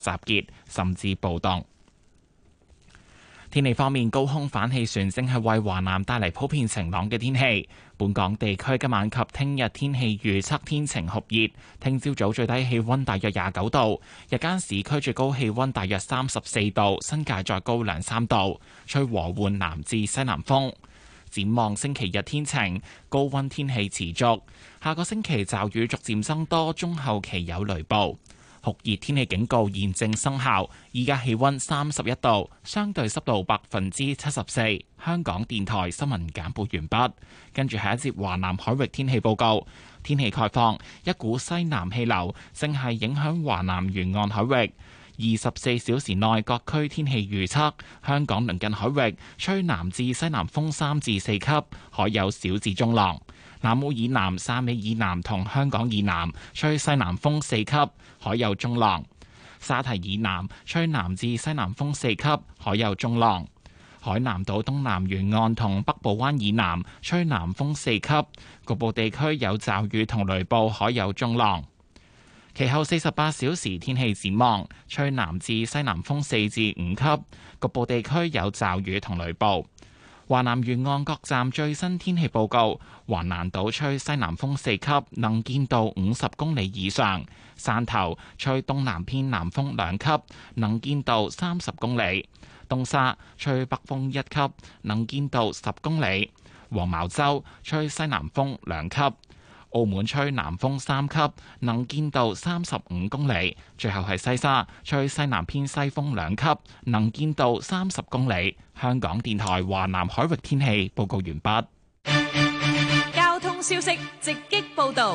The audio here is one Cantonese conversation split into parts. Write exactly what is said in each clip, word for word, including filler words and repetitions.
集結甚至暴動。天氣方面，高空反氣旋正係為華南帶嚟普遍晴朗嘅天氣。本港地區今晚及聽日天氣預測天晴酷熱，聽朝早最低氣溫大約廿九度，日間市區最高氣溫大約三十四度，新界再高兩三度，吹和緩南至西南風。展望星期日天晴，高溫天氣持續。下個星期驟雨逐漸增多，中後期有雷暴。酷熱天氣警告現正生效，依家氣溫三十一度，相對濕度百分之七十四。香港電台新聞簡報完畢，跟住係一節華南海域天氣報告。天氣概況，一股西南氣流正係影響華南沿岸海域。二十四小時內各區天氣預測：香港鄰近海域吹南至西南風三至四級，海有小至中浪。南澳以南、汕尾以南同香港以南吹西南風四級，海有中浪；沙堤以南吹南至西南風四級，海有中浪；海南島東南沿岸同北部灣以南吹南風四級，局部地區有驟雨同雷暴，海有中浪。其後四十八小時天氣展望，吹南至西南風四至五級，局部地區有驟雨同雷暴。華南沿岸各站最新天氣報告：華南島吹西南風四級，能見度五十公里以上；汕頭吹東南偏南風兩級，能見度三十公里；東沙吹北風一級，能見度十公里；黃茅洲吹西南風兩級；澳門吹南風三級，能見度三十五公里；最後係西沙吹西南偏西風兩級，能見度三十公里。香港電台華南海域天氣報告完畢。 交通消息直擊報道。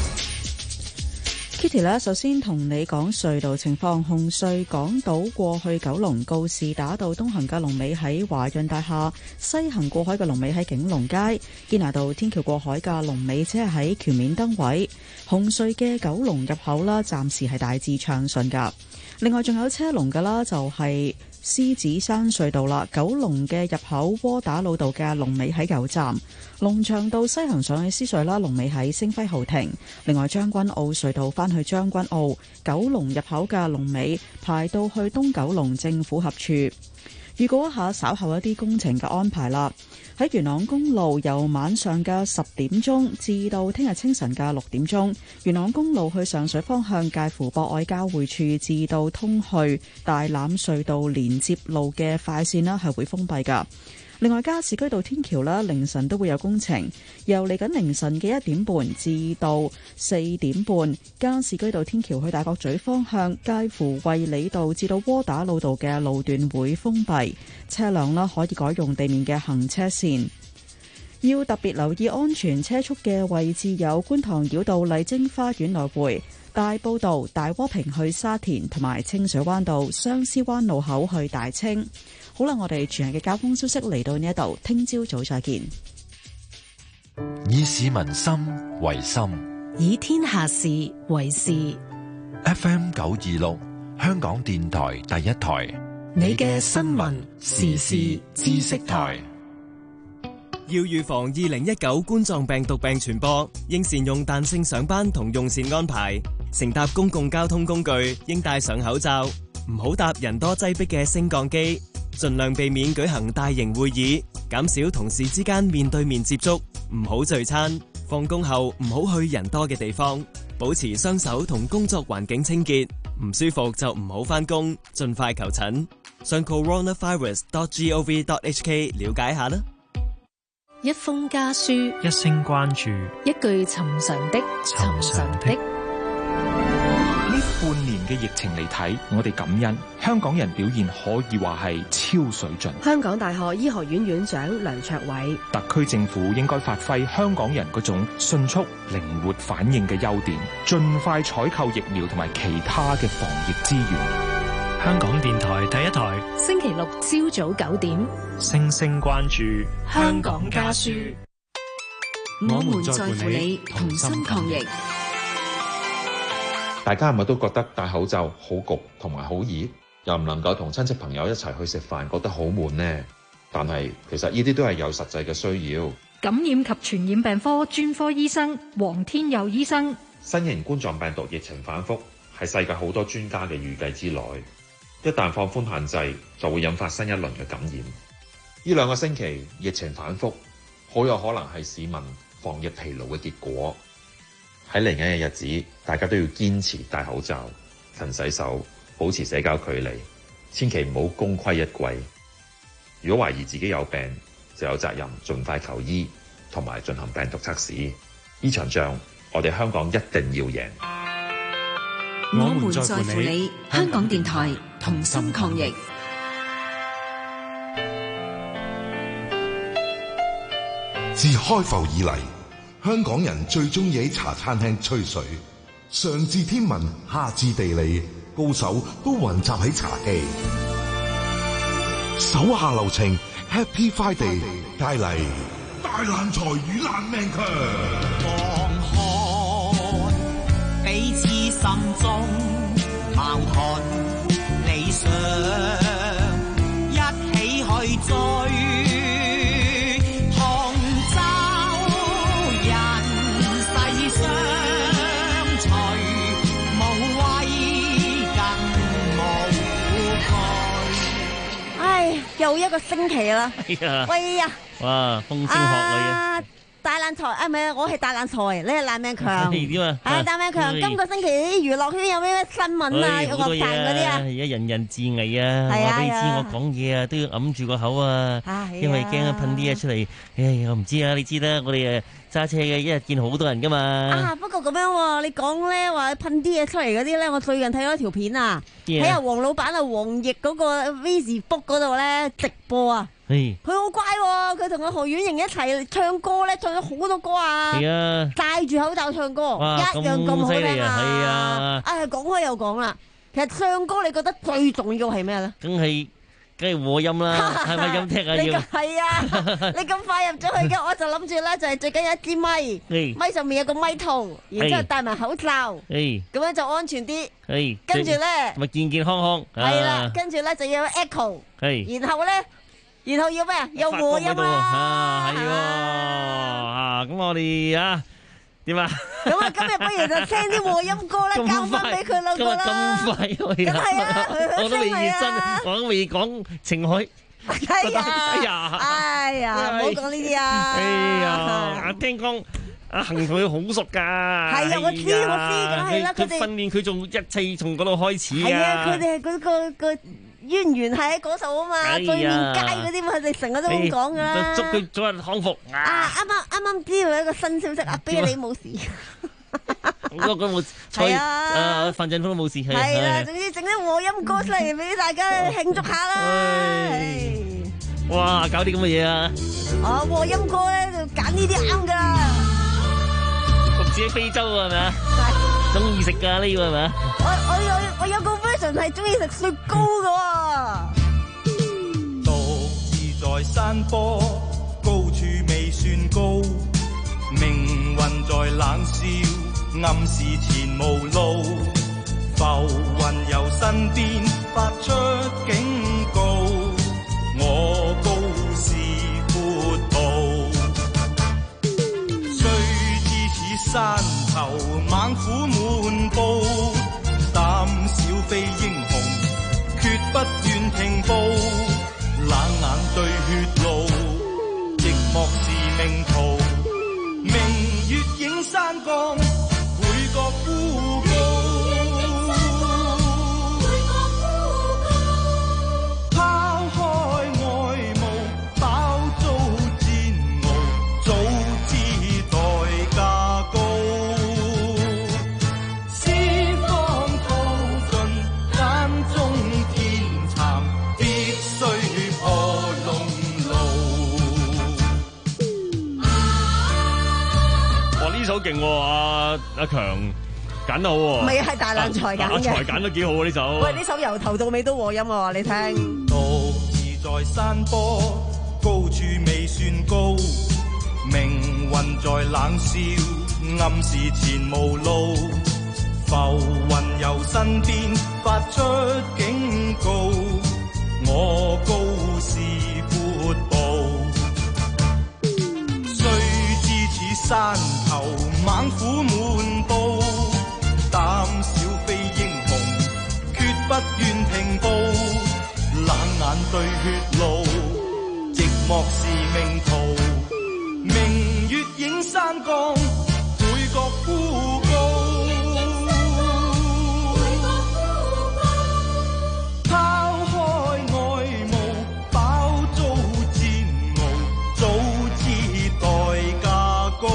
Kitty 咧，首先同你講隧道情況。紅隧港島過去九龍告士打道東行嘅龍尾喺華潤大廈，西行過海嘅龍尾喺景隆街。堅拿道天橋過海嘅龍尾只係喺橋面燈位。紅隧嘅九龍入口啦，暫時係大致暢順噶。另外仲有車龍噶啦，就係獅子山隧道啦，九龍嘅入口窩打老道嘅龍尾喺油站。龍翔道西行上去獅隧啦，龍尾喺星輝豪庭。另外將軍澳隧道返去將軍澳，九龍入口嘅龍尾排到去東九龍政府合署。預告一下稍後一啲工程嘅安排啦。喺元朗公路由晚上嘅十點鐘至到聽日清晨嘅六點鐘，元朗公路去上水方向介乎博愛交匯處至到通去大欖隧道連接路嘅快線啦，係會封閉㗎。另外，加士居道天橋啦，凌晨都會有工程，由嚟緊凌晨嘅一點半至到四點半，加士居道天橋去大角咀方向，介乎衛理道至到窩打老道嘅路段會封閉，車輛啦可以改用地面嘅行車線。要特別留意安全車速嘅位置有觀塘繞道麗晶花園來回、大埔道大窩坪去沙田，同埋清水灣道相思灣路口去大清。好啦，我哋全日嘅交通消息嚟到呢一度，聽朝早再見。 以市民心為心， 以天下事為事。 F M 九二六，香港電台第一台， 你嘅新聞時事知識台。 要預防二零一九冠狀病毒病傳播，應善用彈性上班同用膳安排。乘搭公共交通工具應戴上口罩，唔好搭人多擠迫嘅升降機。盡量避免舉行大型會議，減少同事之間面對面接觸，唔好聚餐。放工後唔好去人多嘅地方，保持雙手同工作環境清潔。唔舒服就唔好返工，盡快求診。上 coronavirus dot gov dot hk 了解下啦。 一封家書， 一聲關注， 一句尋常的尋常的。 呢半年嘅疫情嚟睇，我哋感恩香港人表現可以話係超水準。 香港大學醫學院院長梁卓偉， 特區政府應該發揮香港人嗰種迅速、靈活反應嘅優點，盡快採購疫苗同埋其他嘅防疫資源。 香港電台第一台， 星期六朝早九點， 聲聲關注香港家書。我們在乎你，同心抗疫。 大家係咪都覺得戴口罩好焗同埋好熱，又唔能夠同親戚朋友一齊去食飯，覺得好悶呢？但係其實呢啲都係有實際嘅需要。 感染及傳染病科專科醫生黃天佑醫生， 新型冠狀病毒疫情反覆， 係世界好多專家嘅預計之內。一旦放寬限制，就會引發新一輪嘅感染。呢兩個星期疫情反覆，好有可能係市民防疫疲勞嘅結果。喺嚟緊嘅日子，大家都要堅持戴口罩、勤洗手、保持社交距離，千祈唔好功虧一簣。如果懷疑自己有病，就有責任盡快求醫，同埋進行病毒測試。呢場仗，我哋香港一定要贏。 我們在乎你，香港電台同心抗疫。 自開埠以嚟，香港人最中意喺茶餐廳吹水，上至天文，下至地理，高手都雲集喺茶几。手下留情 ，Happy Friday 帶嚟大爛財與爛命強。 放開彼此心中矛盾理想，一起去追。 又一個星期啦，喂呀！ 哇，風聲鶴唳啊！ 大爛財啊，唔係我係大爛財，你係爛命強。 點啊？ 係大命強。今個星期啲娛樂圈有咩咩新聞啊？有樂壇嗰啲啊？ 而家人人自危啊！話俾你知，我講嘢啊都要揞住個口啊，因為驚噴啲嘢出嚟。唉，我唔知啊，你知啦，我哋誒揸車嘅，一日見好多人噶嘛。 啊，不過咁樣喎，你講咧話噴啲嘢出嚟嗰啲咧，我最近睇咗條片啊，睇下黃老闆啊，黃奕嗰個 Facebook 嗰度咧直播啊。佢好乖喎，佢同阿何婉瑩一齊唱歌咧，唱咗好多歌啊！係啊，戴住口罩唱歌，一樣咁好聽啊！係啊！啊，講開又講啦，其實唱歌你覺得最重要係咩咧？ 梗係梗係和音啦，係咪音踢啊要？ 係啊！你咁快入咗去嘅，我就諗住咧就係最緊要一支咪，咪上面有個咪套，然之後戴埋口罩，咁樣就安全啲。跟住咧咪健健康康。 係啦，跟住咧就要 echo，然後咧。然後要咩啊？有和音啊！ 係喎啊！咁我哋啊點啊？ 咁啊，今日不如就聽啲和音歌啦，交翻俾佢兩個啦。 咁快去啊！ 係啊， 我都未熱身，我都未講情海。 係啊！哎呀！哎呀！唔好講呢啲啊！ 哎呀！聽講阿恒同佢好熟㗎。係啊，我知我知，梗係啦。 佢訓練佢仲一切從嗰度開始啊！ 係啊，佢哋係嗰個個。淵源係喺嗰度啊嘛，哎、對面街嗰啲嘛，佢哋成日都咁講噶啦。 祝佢早日康復。 啊，啱啱啱啱知道一個新消息，阿 B 你冇事。 我我冇，係啊，范振鋒都冇事。 係啦，總之整啲和音歌出嚟俾大家慶祝下啦。 哇，搞啲咁嘅嘢啊！ 哦，和音歌咧就揀呢啲啱噶。 獨自喺非洲係咪啊？中意食噶呢個係咪啊？ 我我有我有個 version 係中意食雪糕噶。 獨自在山坡，高處未算高，命運在冷笑，暗示前無路。浮雲由身邊發出警告，我高是闊步，雖知此山頭猛虎滿布，膽小非英雄，決不願停步。冷眼對血路，寂寞是命途。明月映山崗，每個孤高。拋開愛慕，飽遭煎熬，早知代價高。 好勁喎，阿阿強揀得好喎， 咪係大爛財揀嘅， 阿財揀得幾好啊呢首。 喂，呢首由頭到尾都和音喎，你聽。 獨自在山坡，高處未算高，命運在冷笑，暗示前無路。浮雲由身邊發出警告，我高是闊步。山頭猛虎滿布，膽小非英領報，冷眼對血路，寂寞是命途。明月映山崗，每覺孤高。拋開愛慕，飽遭煎熬，早知代價高。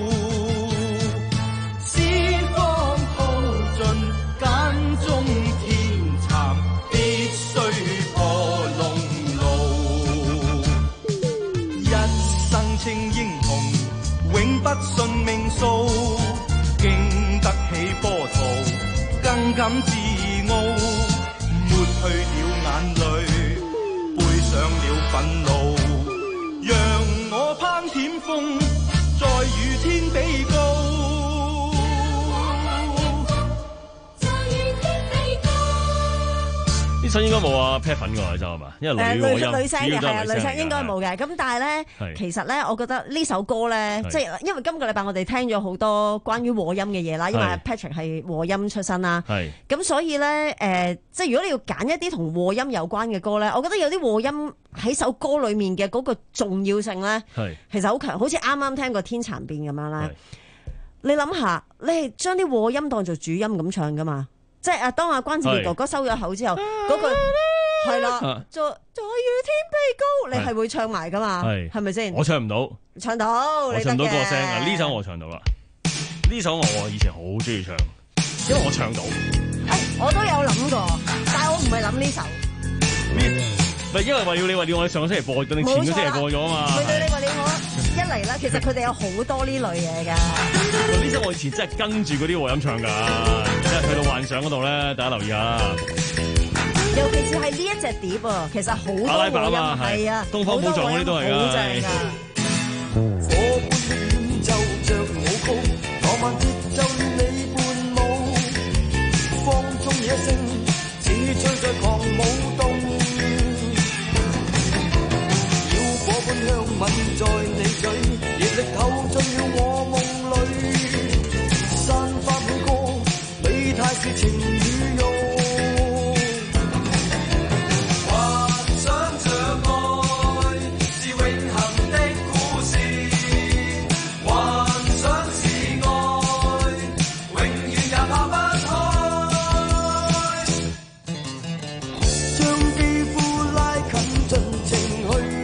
先方耗盡，間中天蠶，必須破龍路。一生稱英雄，永不信命數，經得起波濤，更感自傲。抹去了眼淚，背上了憤怒，讓我攀險峰，再與天比高。 呢首應該冇啊 Pat 粉㗎，就係嘛？因為女女女聲嘅係啊，女聲應該冇嘅。咁但係咧，其實咧，我覺得呢首歌咧，即係因為今個禮拜我哋聽咗好多關於和音嘅嘢啦，因為 Patrick 係和音出身啦。係。咁所以咧，誒，即係如果你要揀一啲同和音有關嘅歌咧，我覺得有啲和音喺首歌裡面嘅嗰個重要性咧，其實好強。好似啱啱聽過《天蠶變》咁樣啦。你諗下，你係將啲和音當做主音咁唱噶嘛？即係啊！當阿關智傑哥哥收咗口之後，嗰句係啦，再再與天比高，你係會唱埋噶嘛？係係咪先？我唱唔到， 唱到， 我唱唔到個聲啊！呢首我唱到啦，呢首我以前好中意唱，因為我唱到。 誒，我都有諗過，但係我唔係諗呢首。 唔係因為話要你話要我上個星期播，定前個星期播咗啊嘛？ 佢對你話你我一嚟啦，其實佢哋有好多呢類嘢㗎。 呢首我以前真係跟住嗰啲和音唱㗎，即係去到幻想嗰度咧，大家留意下。 尤其是係呢一隻碟啊，其實好多和音係啊， 東方寶藏嗰啲都係㗎。好正㗎。 火般演奏着舞曲，浪漫節奏與你伴舞，放縱野性，似醉在狂舞動。火般香吻在你嘴，熱力透進了我夢裏，散發每個美態是情與慾，幻想着愛是永恆的故事，幻想是愛，永遠也拋不開，將肌膚拉近盡情去。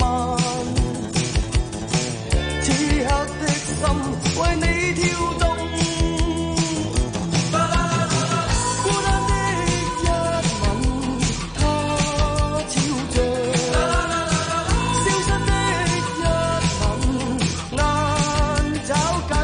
為你跳動，孤單的一吻，它悄着；消失的一吻，難找緊。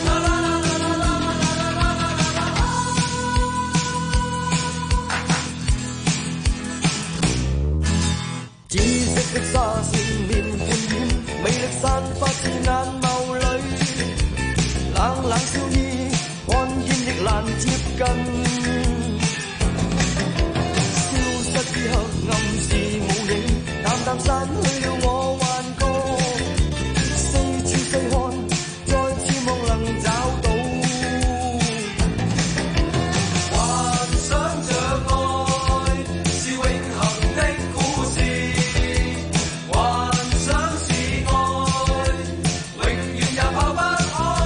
紫色的紗線面渲染，魅力散發自眼眸裏。冷冷笑意，看見亦難接近。消失之刻，暗示無影，淡淡散去了我幻覺。四處細看，再次望能找到。幻想着愛是永恆的故事，幻想是愛，永遠也拋不開。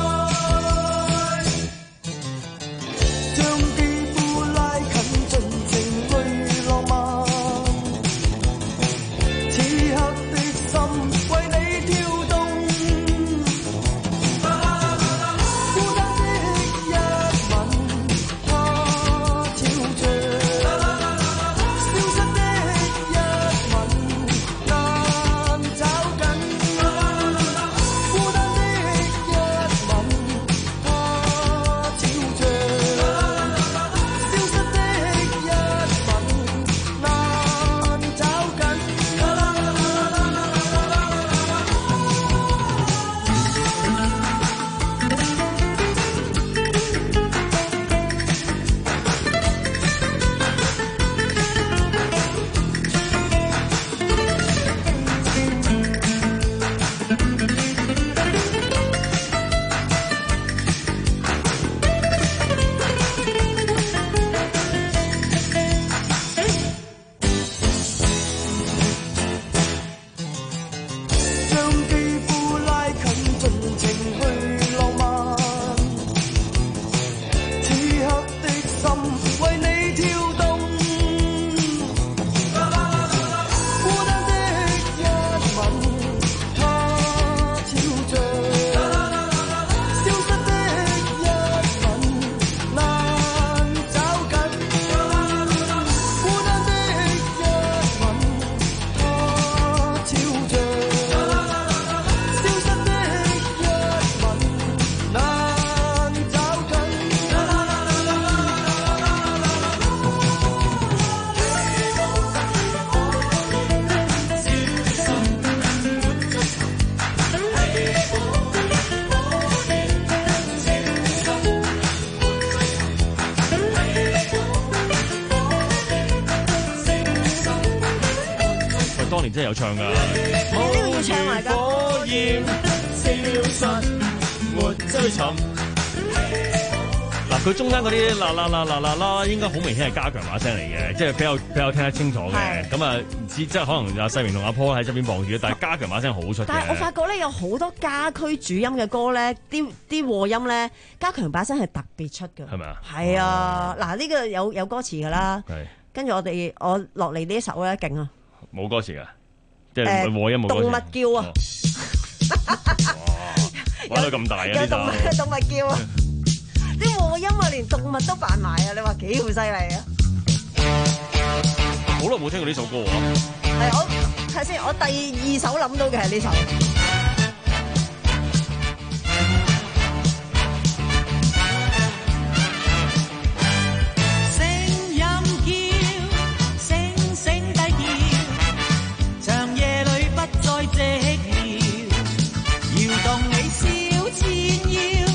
此刻當年真係有唱㗎。 呢個要唱埋㗎。 火焰熄了實沒追尋。 嗱，佢中間嗰啲啦啦啦啦啦啦，應該好明顯係加強把聲嚟嘅，即係比較比較聽得清楚嘅。咁啊，唔知即係可能阿世榮同阿 Paul 喺側邊望住，但係加強把聲好出嘅。 但係我發覺咧，有好多家駒主音嘅歌咧，啲啲和音咧，加強把聲係特別出嘅。 係咪啊？ 係啊，嗱呢個有有歌詞㗎啦。 係。 跟住我哋我落嚟呢一首咧，勁啊！ 冇歌詞㗎，即係和音冇歌詞。 動物叫啊！ 哇，玩到咁大啊！ 有動物動物叫啊！啲和音啊，連動物都扮埋啊！你話幾好犀利啊！ 好耐冇聽過呢首歌喎。 係我睇下先，我第二首諗到嘅係呢首。 聲音叫，聲聲低叫，長夜裏不再寂寥，搖動你小纏腰。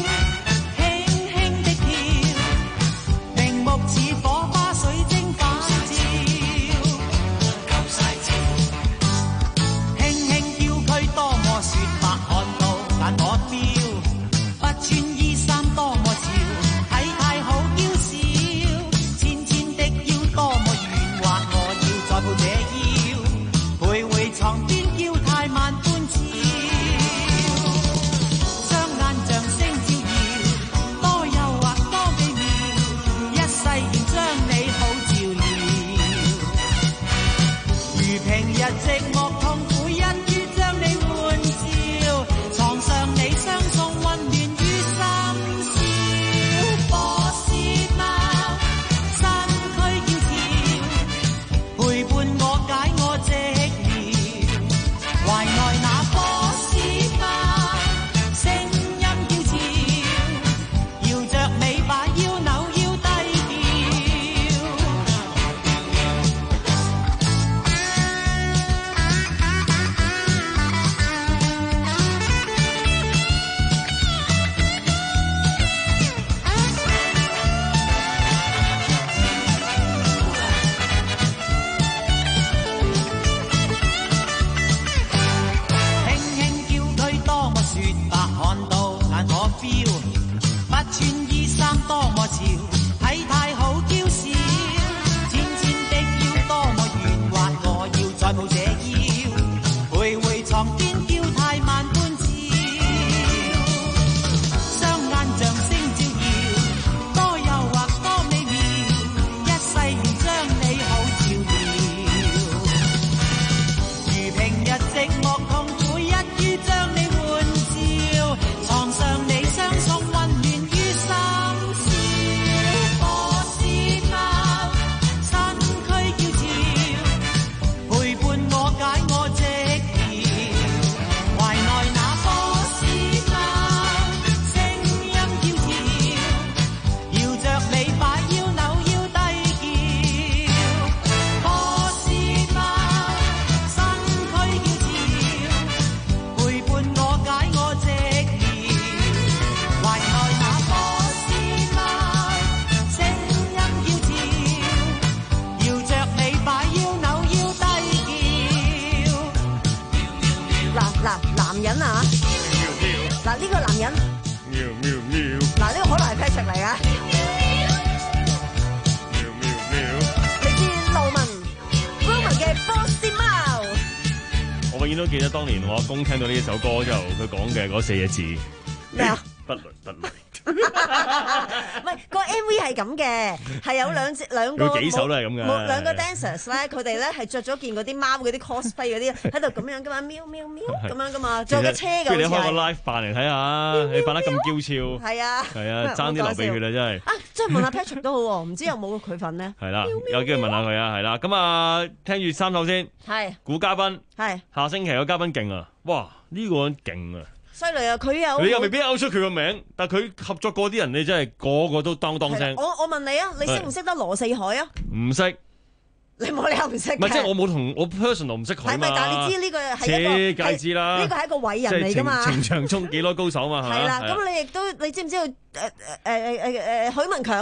都記得當年我阿公聽到呢一首歌之後，佢講嘅嗰四個字咩啊？ 不倫不類。 唔係個 M V 係咁嘅，係有兩隻兩個， 佢幾首都係咁嘅。 冇兩個 dancers 咧，佢哋咧係着咗件嗰啲貓嗰啲 cosplay 嗰啲，喺度咁樣噶嘛，喵喵喵咁樣噶嘛，仲有個車㗎。 不如你開個 live 扮嚟睇下，你扮得咁嬌俏。 係啊， 係啊，爭啲流鼻血啦，真係。 啊，即係問下 Patrick 都好喎，唔知有冇佢份呢？ 係啦，有機會問下佢啊，係啦。咁啊，聽住三首先。 係。 估嘉賓。 係。 下星期個嘉賓勁啊！哇，呢個人勁啊！ 犀利啊！佢有你又未必勾出佢個名，但係佢合作過啲人，你真係個個都當當聲。 我我問你啊，你識唔識得羅四海啊？ 唔識。 你冇理由唔識嘅。 唔係即係我冇同我 personal 唔識佢嘛。 係咪？但係你知呢個係一個梗係知啦。 呢個係一個偉人嚟㗎嘛。 情場中幾多高手嘛？ 係啦，咁你亦都你知唔知道誒誒誒誒誒許文強啊？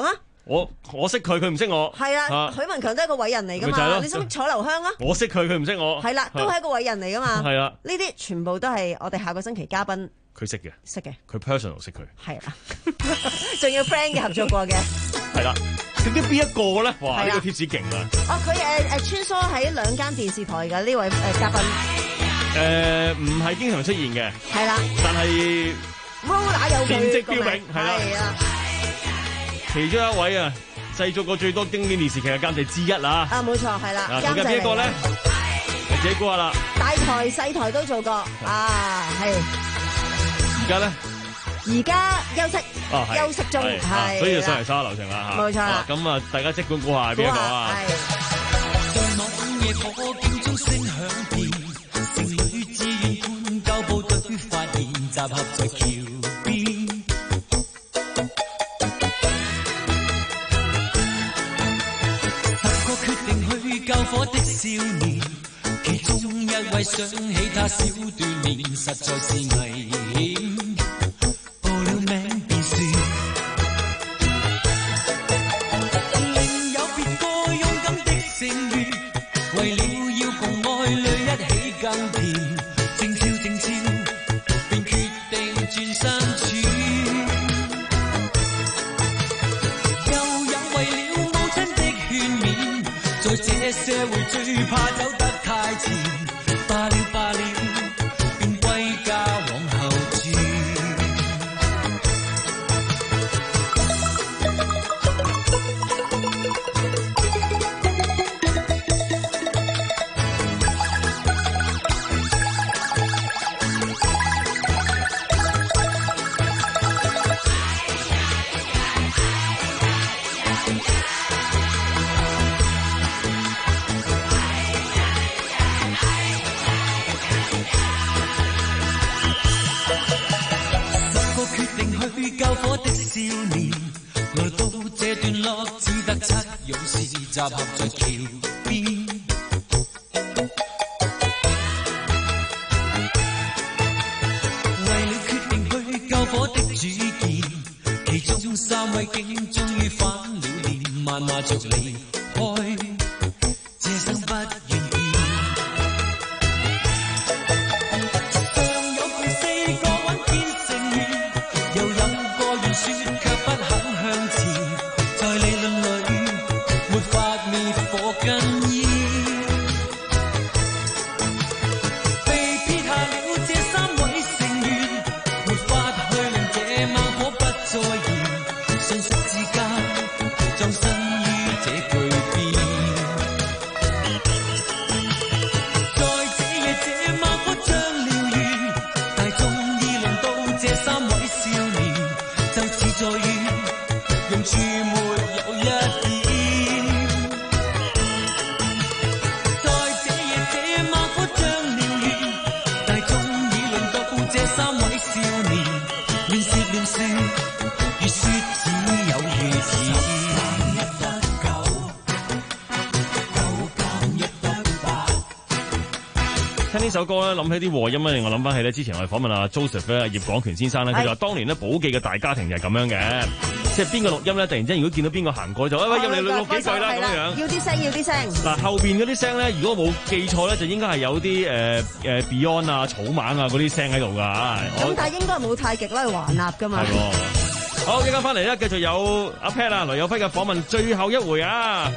我我識佢，佢唔識我。 係啊，許文強都係一個偉人嚟噶嘛，你識唔識楚留香啊？ 我識佢，佢唔識我。 係啦，都係一個偉人嚟噶嘛。 係啊， 呢啲全部都係我哋下個星期嘉賓。 佢識嘅， 識嘅， 佢 personal 識佢。 係啦，仲要 friend 嘅合作過嘅。 係啦，究竟邊一個咧？哇，呢個貼士勁啊！ 哦，佢誒誒穿梭喺兩間電視台嘅呢位誒嘉賓。 誒，唔係經常出現嘅。係啦，但係 Roller 有戰績彪炳，係啦。其中一位啊，製作過最多經典電視劇嘅監製之一啦。啊， 冇錯，係啦。 啊，仲有邊一個咧？你自己估下啦。 大台細台都做過啊，係。 而家咧？ 而家休息，休息中，係， 所以就上嚟沙流程啦嚇。 冇錯啦。 咁啊，大家即管估下係邊一個啊？ 想起他小鍛鍊，實在是危險。報了名便算，另有別個勇敢的成員，為了要共愛侶一起耕田，靜悄靜悄，便決定轉身處。又有為了母親的勸勉，在這社會最怕走得太前。罷了罷了，便歸家往後轉。救火的少年，來到這段落，只得七勇士集合在橋邊。為了決定去救火的主見，其中三位竟終於翻了臉，謾罵着離開，這生不願見。 聽呢首歌咧，諗起啲和音咧，令我諗翻起咧，之前我哋訪問阿 Joseph 咧，葉廣權先生咧，佢就話當年咧寶記嘅大家庭就係咁樣嘅，即係邊個錄音咧，突然之間如果見到邊個行過就，喂喂入嚟錄錄幾句啦咁樣。 要啲聲，要啲聲。嗱後邊嗰啲聲咧，如果冇記錯咧，就應該係有啲誒誒 Beyond 啊、草蜢啊嗰啲聲喺度㗎。 咁但係應該冇太極啦，華納㗎嘛。係喎。好，依家翻嚟咧，繼續有阿 Pat 啊、雷有輝嘅訪問，最後一回啊。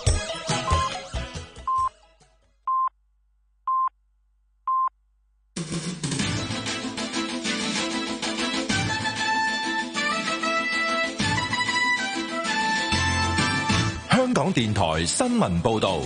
香港電台新聞報道，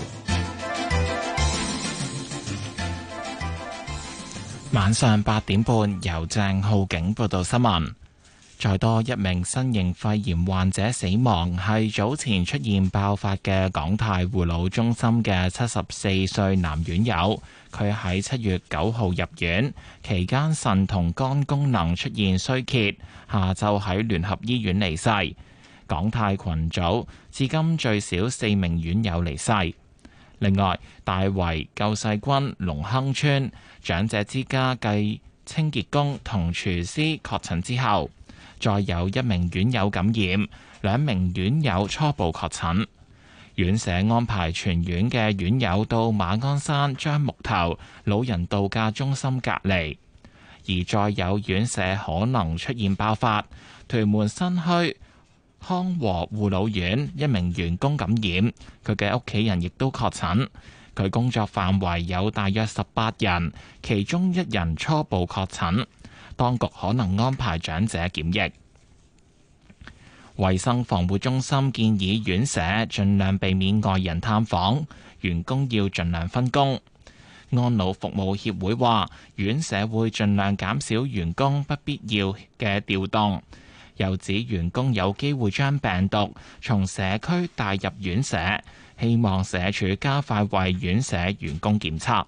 晚上八點半由鄭浩景報道新聞。再多一名新型肺炎患者死亡，係早前出現爆發嘅港泰護老中心嘅七十四歲男院友。佢喺七月九號入院期間，腎同肝功能出現衰竭，下晝喺聯合醫院離世。港泰群組至今最少四名院友離世。另外，大圍救世軍龍亨村長者之家繼清潔工同廚師確診之後， 再有一名院友感染，兩名院友初步確診。院舍安排全院嘅院友到馬鞍山樟木頭老人度假中心隔離，而再有院舍可能出現爆發。屯門新墟康和護老院一名員工感染，佢嘅屋企人亦都確診。佢工作範圍有大約十八人，其中一人初步確診。當局可能安排長者檢疫。衛生防護中心建議院舍盡量避免外人探訪，員工要盡量分工。安老服務協會話，院舍會盡量減少員工不必要嘅調動，又指員工有機會將病毒從社區帶入院舍，希望社署加快為院舍員工檢測。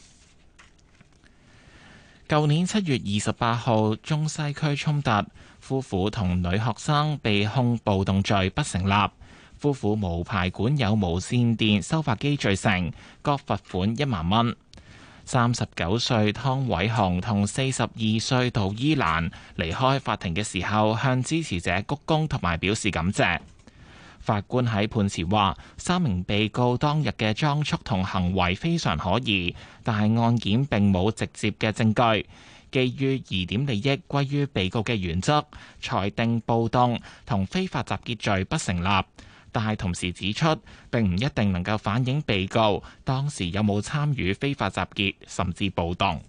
舊年七月二十八號中西區衝突，夫婦同女學生被控暴動罪不成立，夫婦無牌管有無線電收發機罪成，各罰款一萬蚊。三十九歲湯偉雄同四十二歲杜伊蘭離開法庭嘅時候，向支持者鞠躬同埋表示感謝。法官喺判詞話，三名被告當日嘅裝束同行為非常可疑，但係案件並冇直接嘅證據。基於疑點利益歸於被告嘅原則，裁定暴動同非法集結罪不成立。但係同時指出，並唔一定能夠反映被告當時有冇參與非法集結甚至暴動。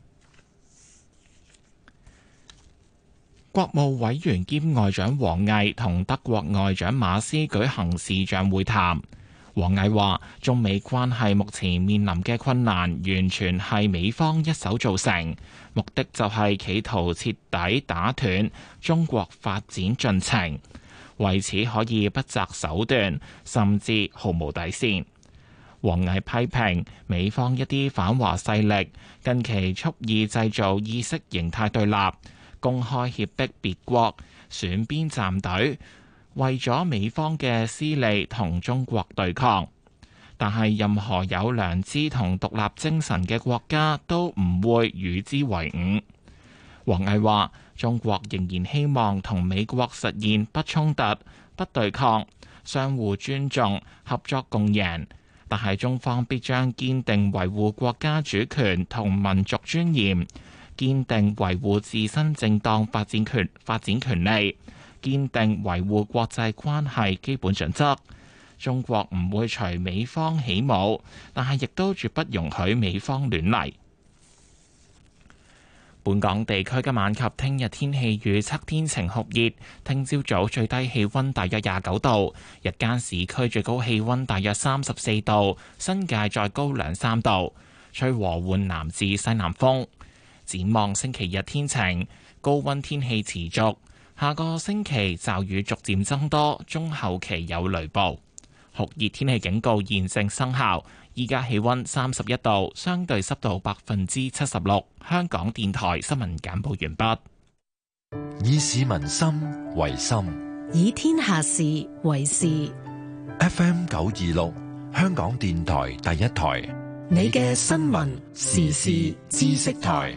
國務委員兼外長王毅同德國外長馬斯舉行視像會談。王毅話：中美關係目前面臨嘅困難，完全係美方一手造成，目的就係企圖徹底打斷中國發展進程，為此可以不擇手段，甚至毫無底線。王毅批評美方一啲反華勢力近期蓄意製造意識形態對立，公開脅迫別國，選邊站隊，為咗美方嘅私利同中國對抗。但係任何有良知同獨立精神嘅國家都唔會與之為伍。王毅話：中國仍然希望同美國實現不衝突、不對抗、相互尊重、合作共贏。但係中方必將堅定維護國家主權同民族尊嚴，堅定維護自身正當發展權發展權利，堅定維護國際關係基本準則。中國唔會隨美方起舞，但係亦都絕不容許美方亂嚟。本港地區今晚及聽日天氣預測天晴酷熱，聽朝早最低氣溫大約廿九度，日間市區最高氣溫大約三十四度，新界再高兩三度，吹和緩南至西南風。展望星期日天晴，高溫天氣持續，下個星期驟雨逐漸增多，中後期有雷暴。酷熱天氣警告現正生效，依家氣溫三十一度，相對濕度百分之七十六。香港電台新聞簡報完畢。 以市民心為心， 以天下事為事。 F M 九二六，香港電台第一台， 你嘅新聞時事知識台。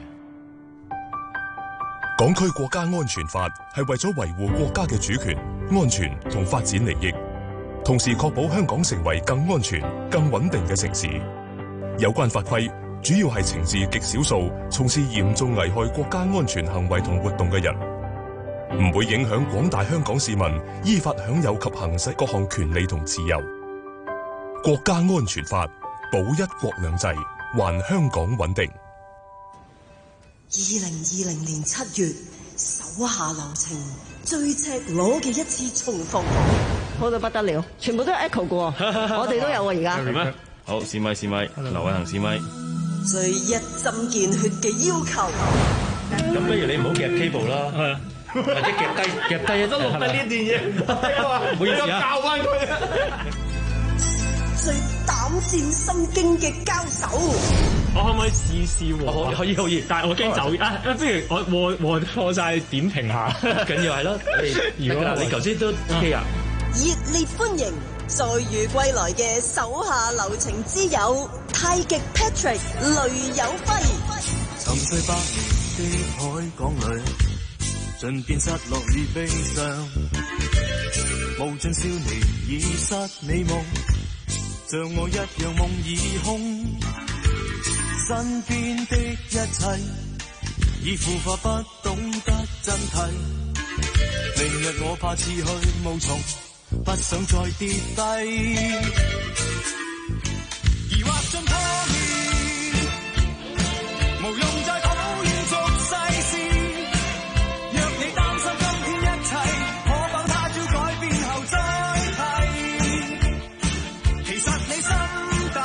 港區國家安全法係為咗維護國家嘅主權、安全同發展利益，同時確保香港成為更安全、更穩定嘅城市。有關法規主要係懲治極少數從事嚴重危害國家安全行為同活動嘅人，唔會影響廣大香港市民依法享有及行使各項權利同自由。國家安全法保一國兩制，還香港穩定。 二零二零年七月，手下留情最赤裸嘅一次重逢， 好到不得了，全部都係 echo 過，我哋都有啊而家。 係咩？好，試咪試咪，劉偉恒試咪。 最一針見血嘅要求。 咁不如你唔好夾 cable 啦，係啊，或者夾低夾低都錄低呢段嘢，唔好意思啊，教翻佢。 最膽戰心驚嘅交手， 我可唔可以試試喎？ 可可以可以， 但係我驚走啊！不如我和和錯晒點評下， 緊要係咯。如果你頭先都 OK 啊！ 熱烈歡迎再遇歸來嘅手下留情之友太極 Patrick 雷有輝。 沉睡百年的海港裏， 盡變失落與悲傷，無盡少年已失你夢，像我一樣夢已空，身邊的一切已腐化，不懂得真諦。明日我怕刺去無從，不想再跌低，疑惑中破滅，無用再討厭俗世事。若你擔心今天一切，可否他朝改變後再提？其實你心底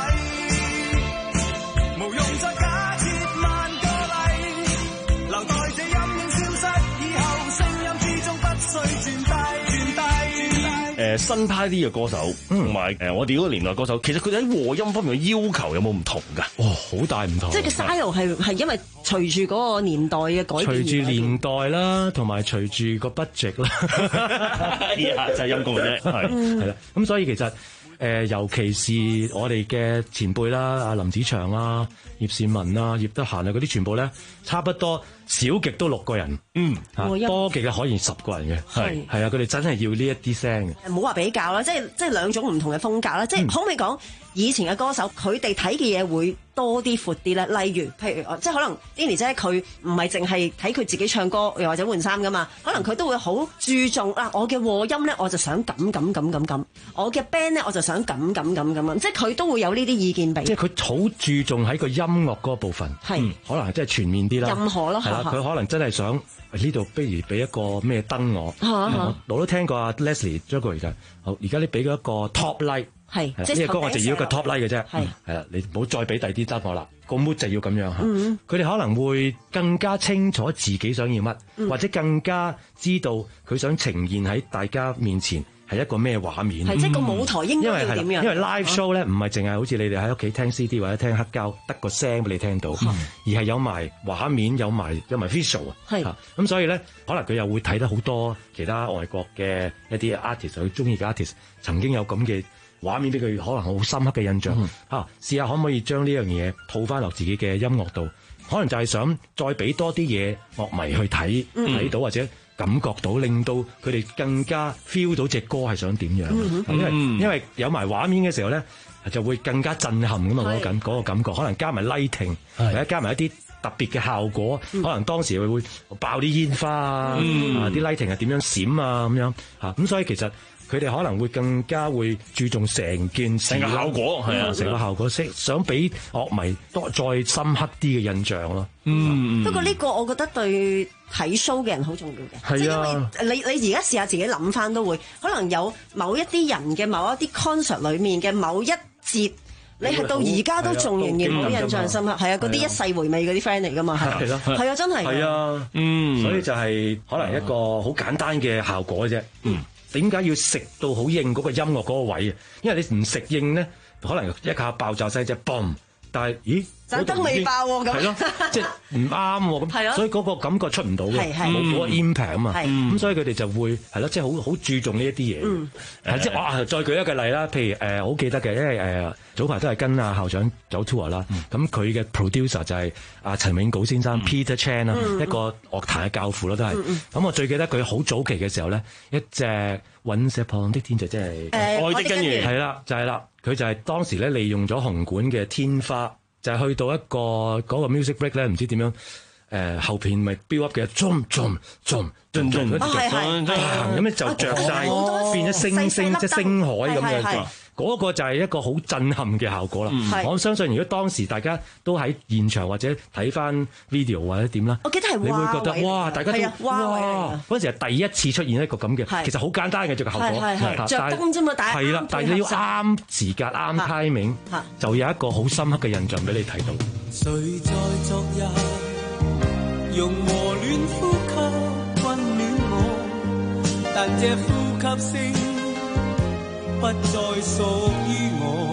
無用再假設萬個例，留待這陰影消失以後，聲音之中不需轉低轉低。 誒新派啲嘅歌手，同埋誒我哋嗰個年代歌手，其實佢哋喺和音方面嘅要求有冇唔同㗎？ 哦，好大唔同。 即係個 style 係係因為隨住嗰個年代嘅改變。 隨住年代啦，同埋隨住個 budget 啦， 就係陰公嘅啫，係係啦。咁所以其實誒、呃，尤其是我哋嘅前輩啦，阿林子祥啊、葉倩文啊、葉德嫻啊嗰啲，全部咧差不多少極都六個人，嗯，多極嘅可以十個人嘅，係係啊，佢哋真係要呢一啲聲嘅。 唔好話比較啦，即係即係兩種唔同嘅風格啦，即係、嗯、可唔可以講以前嘅歌手佢哋睇嘅嘢會多啲闊啲咧？例如，譬如即係可能 Jenny 姐佢唔係淨係睇佢自己唱歌，又或者換衫噶嘛，可能佢都會好注重啊！我嘅和音咧，我就想咁咁咁咁咁；我嘅 band 咧，我就想咁咁咁咁樣，即係佢都會有呢啲意見俾。 即係佢好注重喺個音樂嗰部分，係、嗯、可能係真係全面啲啦。 任何咯，係啦， 佢可能真係想呢度，不如俾一個咩燈我。我我都聽過阿 Leslie 張國榮就好，而家你俾佢一個 top light。係，呢隻歌我就要一個 top light 嘅啫，係係啦，你唔好再俾第啲燈我啦，個 mood 就要咁樣嚇。佢、嗯、哋可能會更加清楚自己想要乜、嗯，或者更加知道佢想呈現喺大家面前係一個咩畫面。係、嗯、即係個舞台應該要點樣？因為 live show 咧唔係淨係好似你哋喺屋企聽 C D 或者聽黑膠得個聲俾你聽到，嗯、而係有埋畫面，有埋有埋 visual 啊。係咁、嗯，所以咧可能佢又會睇得好多其他外國嘅一啲 artist，佢中意嘅 artist 曾經有咁嘅畫面俾佢可能好深刻嘅印象嚇、嗯啊，試下可唔可以將呢樣嘢套翻落自己嘅音樂度？可能就係想再俾多啲嘢樂迷去睇睇、嗯、到或者感覺到，令到佢哋更加 feel 到隻歌係想點樣、嗯。因為、嗯、因為有埋畫面嘅時候咧，就會更加震撼咁嘛。嗰個感嗰個感覺，可能加埋 lighting 或者加埋一啲特別嘅效果，可能當時會會爆啲煙花啊，啲、嗯啊、lighting 係點樣閃啊咁樣嚇。咁所以其實佢哋可能會更加會注重成件事嘅效果，係啊，成個效果，想俾樂迷多再深刻啲嘅印象咯。嗯， 不過呢個我覺得對睇 show 嘅人好重要嘅，即係因為你你而家試下自己諗翻都會，可能有某一啲人嘅某一啲 concert 裏面嘅某一節，你係到而家都仲仍然好印象深刻，係啊，嗰啲一世回味嗰啲 friend 嚟噶嘛，係咯，係啊，真係，係啊，嗯，所以就係可能一個好簡單嘅效果嘅啫，嗯。點解要食到好應嗰個音樂嗰個位啊？因為你唔食應咧，可能一下爆炸聲啫 boom， 但係咦，盞燈未爆喎，咁係咯，即係唔啱喎，咁所以嗰個感覺出唔到嘅，冇嗰個 impact 啊嘛，咁所以佢哋就會係咯，即係好好注重呢一啲嘢。誒，即係哇，再舉一個例啦，譬如誒，好記得嘅，因為誒早排都係跟阿校長走 tour 啦，咁佢嘅 producer 就係阿陳永稿先生 Peter Chan 啦，一個樂壇嘅教父啦，都係。咁我最記得佢好早期嘅時候咧，一隻隕石旁的天就即係愛的根源，係啦，就係啦，佢就係當時咧利用咗紅館嘅天花。就係、是、去到一個嗰、那個 music break 咧，唔知點樣誒、呃、後邊咪 build up 嘅 jump jump jump jump jump 咁咧就着晒、哦、變咗星星即係星海咁樣，嗰、那個就係一個好震撼嘅效果啦、嗯。我相信如果當時大家都喺現場或者睇翻 video 或者點啦，我記得係你會覺得哇，大家都哇嗰陣時係第一次出現一個咁嘅，其實好簡單嘅隻個效果，着燈啫嘛，但係啦，但係你要啱時間啱 timing，就有一個好深刻嘅印象俾你睇到。誰在昨日用和暖呼吸溫暖我，但這呼吸聲不再屬於我，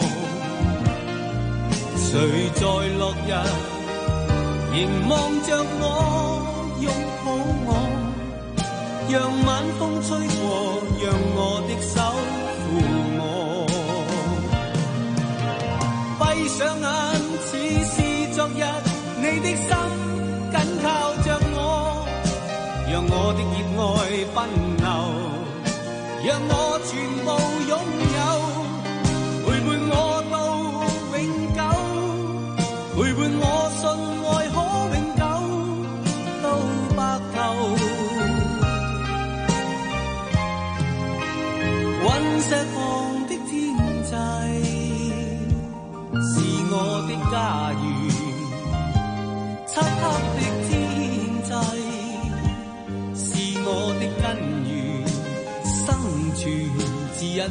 誰在落日凝望着我，擁抱我，讓晚風吹過，讓我的手撫我，閉上眼似是昨日，你的心緊靠着我，讓我我的熱愛奔流，讓我全部擁有，陪伴我到永久，陪伴我信愛可永久到白頭。隕石旁的天際是我的家園，漆黑的天際是我的根源，生存只因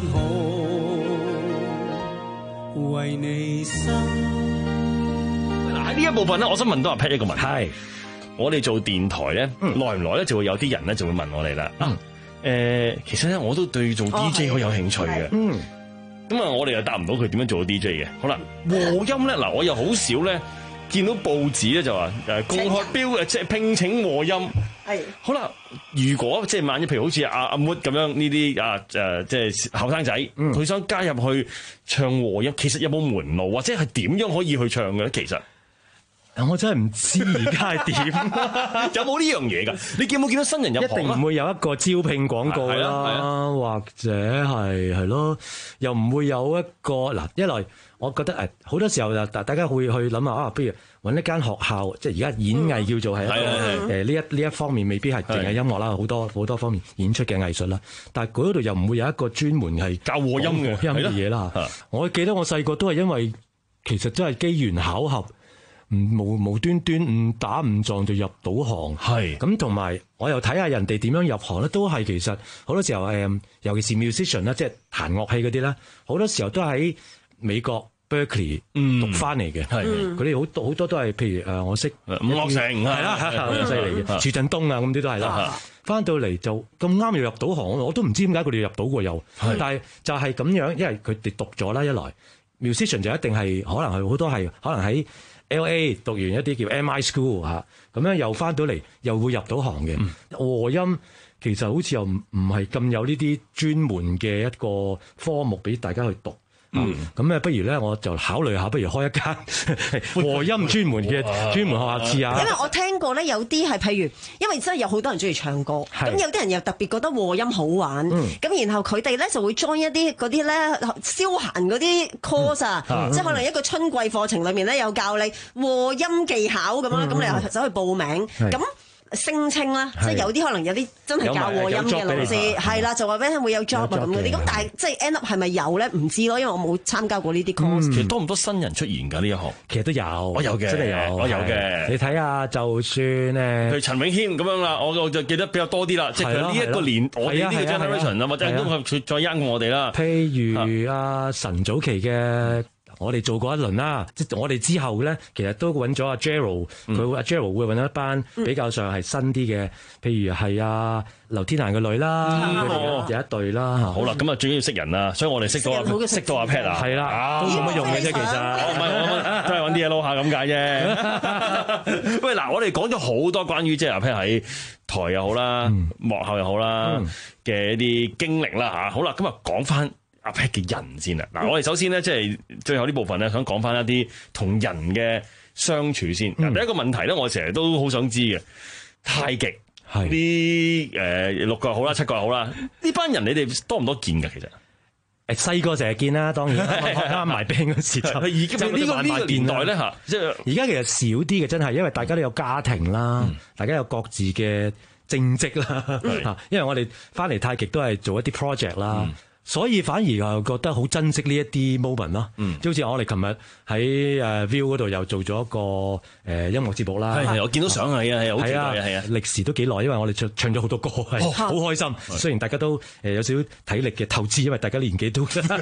可為你生。 嗱，喺呢一部分咧，我想問到阿 Pat 一個問題。係我哋做電台咧，耐唔耐咧就會有啲人咧就會問我哋啦。嗯誒、呃，其實咧我都對做 D J 好有興趣嘅，嗯，咁啊我哋又答唔到佢點樣做 D J 嘅。好啦，和音咧嗱，我又好少咧見到報紙咧就話誒公開標誒即係聘請和音，係好啦。如果即係萬一譬如好似阿阿 Mood 咁樣呢啲啊誒即係後生仔，佢、嗯、想加入去唱和音，其實有冇門路或者係點樣可以去唱嘅咧？其實。 我真係唔知而家係點， 有冇呢樣嘢㗎？你見冇見到新人入行？ 一定唔會有一個招聘廣告啦，或者係係咯，又唔會有一個嗱。一來我覺得誒好多時候就大大家會去諗下啊，不如揾一間學校，即係而家演藝叫做係誒呢一呢一方面未必係淨係音樂啦，好多好多方面演出嘅藝術啦。但係嗰度又唔會有一個專門係教和音嘅音嘅嘢啦。我記得我細個都係因為其實真係機緣巧合。唔無無端端誤打誤撞就入到行，係咁同埋我又睇下人哋點樣入行咧，都係其實好多時候誒，尤其是 musician 啦，即係彈樂器嗰啲咧，好多時候都喺美國 Berkeley 讀翻嚟嘅，係佢哋好多好多都係譬如誒，我識伍樂城係啦， 好犀利嘅，徐振東啊咁啲都係啦，翻到嚟就咁啱又入到行，我都唔知點解佢哋入到過又，但係就係咁樣，因為佢哋讀咗啦，一來 musician 就一定係可能係好多係可能喺L A 讀完一啲叫 M I School 嚇，咁樣又翻到嚟又會入到行嘅。和音其實好似又唔唔係咁有呢啲專門嘅一個科目俾大家去讀。嗯，咁咧不如咧我就考慮下，不如開一間和音專門嘅專門學校試下。 因為我聽過咧，有啲係譬如，因為真係有好多人中意唱歌，咁有啲人又特別覺得和音好玩，咁、嗯、然後佢哋咧就會 join 一啲嗰啲咧消閒嗰啲 course 啊、嗯，即係可能一個春季課程裏面咧有教你和音技巧咁樣，咁、嗯、你又走去報名咁。聲稱啦，即係有啲可能有啲真係教和音嘅老師，係啦，就話俾你聽會有 job 啊咁嗰啲。咁但係即係 end up 係咪有咧？唔知咯，因為我冇參加過呢啲 course。 其實多唔多新人出現㗎呢一行？ 其實都有， 我有嘅， 真係有， 我有嘅。 你睇下，就算誒，譬如陳永謙咁樣啦，我我就記得比較多啲啦。即係呢一個年，我哋呢個 generation 啊，或者都佢再呃我哋啦。 譬如阿神早期嘅。我哋做過一輪啦，即係我哋之後咧，其實都揾咗阿 Gerald，佢阿 Gerald 會揾一班比較上係新啲嘅，譬如係阿劉天蘭嘅女啦，佢哋有一隊啦。 好啦，咁啊最緊要識人啦，所以我哋識到阿識到阿 Pat 啊， 係啦，都冇乜用嘅啫，其實， 唔係，都係揾啲嘢撈下咁解啫。喂，嗱，我哋講咗好多關於即係阿 Pat 喺台又好啦，幕後又好啦嘅一啲經歷啦嚇。好啦，咁啊講翻阿 Pat 嘅人先啦，嗱、嗯，我哋首先咧，即係最後呢部分咧，想講翻一啲同人嘅相處先。嗱、嗯，第一個問題咧，我成日都好想知嘅，太極係啲誒六個又好啦，七個又好啦，呢班人你哋多唔多見㗎？其實誒細個成日見啦，當然啱埋兵嗰時就已經呢個呢個年代咧嚇，即係而家其實少啲嘅，真係因為大家都有家庭啦，嗯、大家有各自嘅正職啦，嗯、因為我哋翻嚟太極都係做一啲 project 啦。嗯，所以反而又覺得好珍惜呢一啲 moment 咯，嗯，即好似我哋琴日喺誒 View 嗰度又做咗一個誒音樂節目啦， 係係，我見到相係啊，係好期待啊，係啊， 歷時都幾耐，因為我哋唱唱咗好多歌，係好開心。雖然大家都誒有少少體力嘅透支，因為大家年紀都，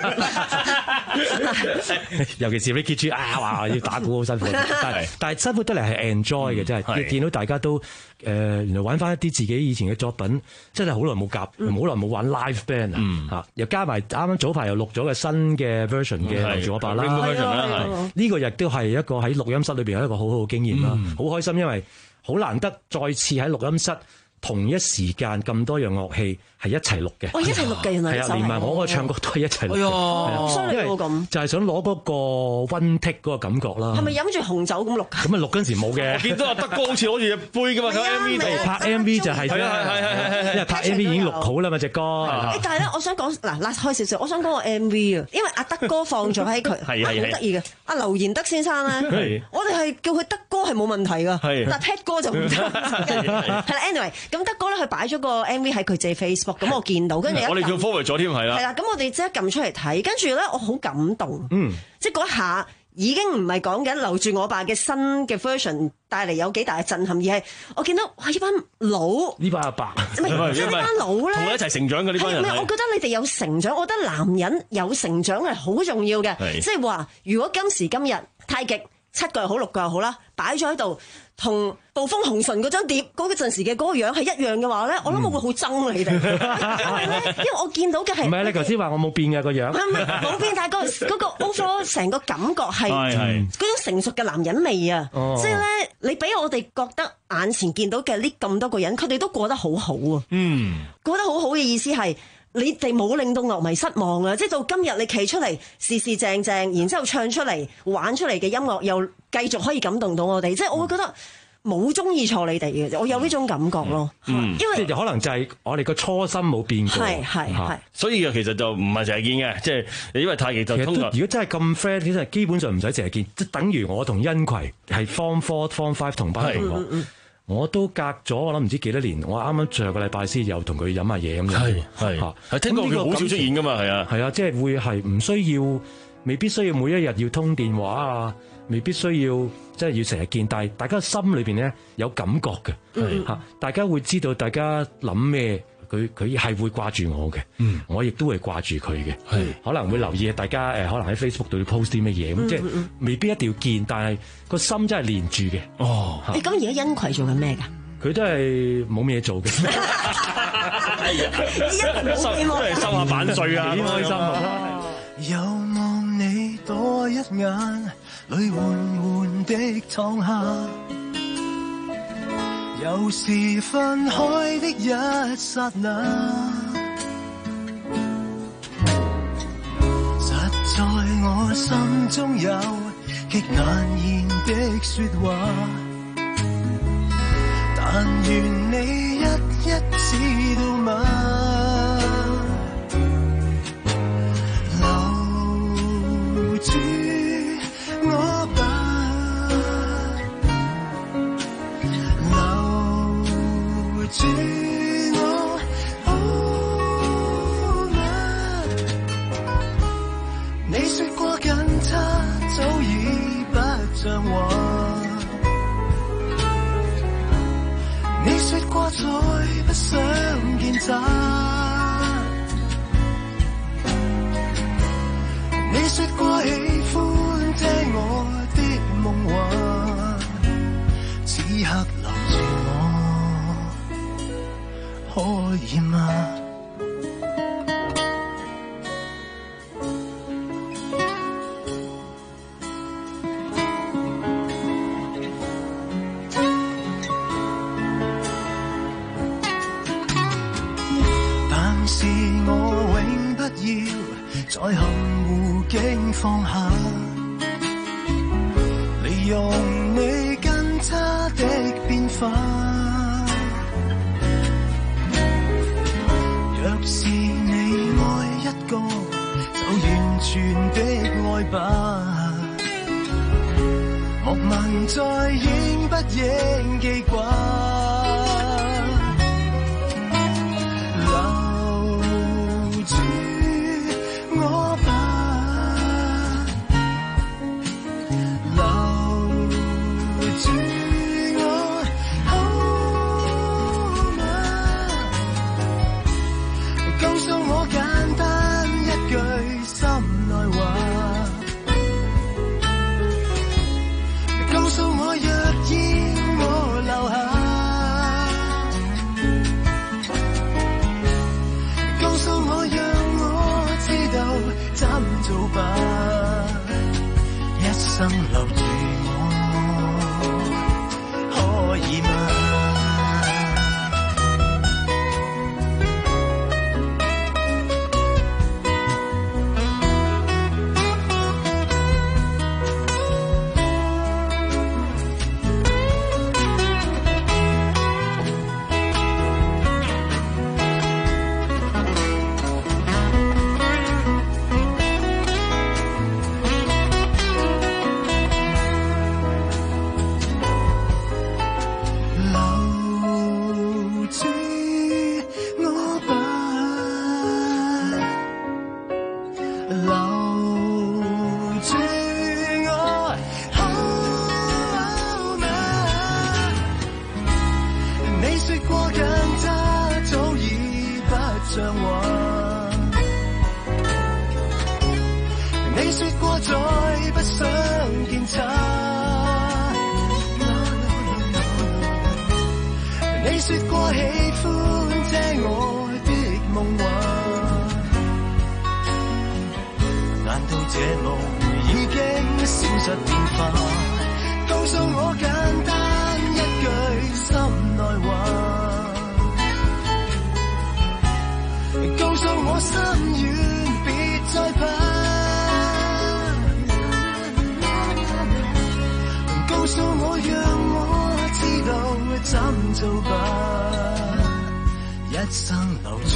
尤其是 Ricky G 啊，話要打鼓好辛苦，但係但係辛苦得嚟係 enjoy 嘅，真係你見到大家都誒原來玩翻一啲自己以前嘅作品，真係好耐冇夾，好耐冇玩 live band 啊，嚇又加埋啱啱早排又錄咗個新嘅 version 嘅留住我吧啦，呢個亦都係一個喺錄音室裏邊係一個好好嘅經驗啦，好開心，因為好難得再次喺錄音室同一時間咁多樣樂器係一齊錄嘅。 哦，一齊錄嘅原來係啊， 連埋我個唱歌都係一齊錄嘅。 好犀利喎咁。 就係想攞嗰個溫剔嗰個感覺啦。 係咪飲住紅酒咁錄㗎？ 咁啊錄嗰陣時冇嘅。 我見到阿德哥好似攞住隻杯㗎嘛，睇 M V 度拍 M V 就係係係係係因為拍 M V 已經錄好啦嘛隻歌。 但係咧，我想講嗱，拉開少少，我想講個 M V 啊，因為阿德哥放咗喺佢，係好得意嘅。阿劉賢德先生咧，我哋係叫佢德哥係冇問題㗎，但 Ted 哥就唔得。係啦 ，anyway， 咁德哥咧佢擺咗個 M V 喺佢自己 Facebook，咁我見到，跟住我哋叫 forward 咗添，係啦。 係啦，咁我哋即刻撳出嚟睇，跟住咧我好感動，嗯，即係嗰下已經唔係講緊留住我爸嘅新嘅 version 帶嚟有幾大嘅震撼，而係我見到哇呢班老呢班阿伯， 唔係即係呢班老咧， 同佢一齊成長嘅呢班人。 唔係，我覺得你哋有成長，我覺得男人有成長係好重要嘅，即係話如果今時今日太極七個又好六個又好啦，擺咗喺度。同暴風紅唇嗰張碟嗰陣時嘅嗰個樣係一樣嘅話咧，我諗我會好憎你哋，因為咧，因為我見到嘅係唔係你頭先話我冇變嘅個樣， 唔係冇變，但係嗰嗰個 overall 成個感覺係嗰種成熟嘅男人味啊，即係咧你俾我哋覺得眼前見到嘅呢咁多個人，佢哋都過得好好啊，嗯，過得好好嘅意思係。你哋冇令到樂迷失望啊！即係到今日你企出嚟，事事正正，然之後唱出嚟、玩出嚟嘅音樂又繼續可以感動到我哋，即係我會覺得冇中意錯你哋嘅，我有呢種感覺咯。嗯，因為即係可能就係我哋個初心冇變過。 係係係。 所以其實就唔係成日見嘅，即係因為太極就通常如果真係咁 friend，其實基本上唔使成日見，即係等於我同殷葵係 Form Four、Form Five 同班同學。我都隔咗我諗唔知幾多年，我啱啱上個禮拜先又同佢飲下嘢咁樣。係係係聽過佢好少出現噶嘛，係啊係啊，即係會係唔需要，未必需要每一日要通電話啊，未必需要即係要成日見，但係大家心裏邊咧有感覺嘅，係嚇，大家會知道大家諗咩。佢佢係會掛住我嘅，嗯、我亦都會掛住佢嘅，係可能會留意大家誒，可能喺 Facebook 度 post 啲乜嘢咁，嗯、即係未必一定要見，但係個心真係連住嘅。哦，你咁而家殷葵做緊咩㗎？佢都係冇咩做嘅， 收都係收下版稅啊，幾開心啊！ 又望你多一眼，淚緩緩的淌下。又是分開的一剎那，實在我心中有極難言的說話，但願你一一知道嗎？留住我吧。住我好嗎？你說過跟他早已不像話，你說過再不想見他，你說過喜歡聽我的夢話，此刻留住我可以嗎？但是我永不要再含糊境放下，利用你跟他的變化。若是你愛一個，就完全的愛吧，莫問再應不應記掛，留住我吧，留住簡單一句心內話，告訴我若要我留下，告訴我讓我知道怎做吧，一生留住我可以嗎？ 這路已經消失變化，告訴我簡單一句心內話，告訴我心軟別再怕，告訴我讓我知道怎做吧，一生留住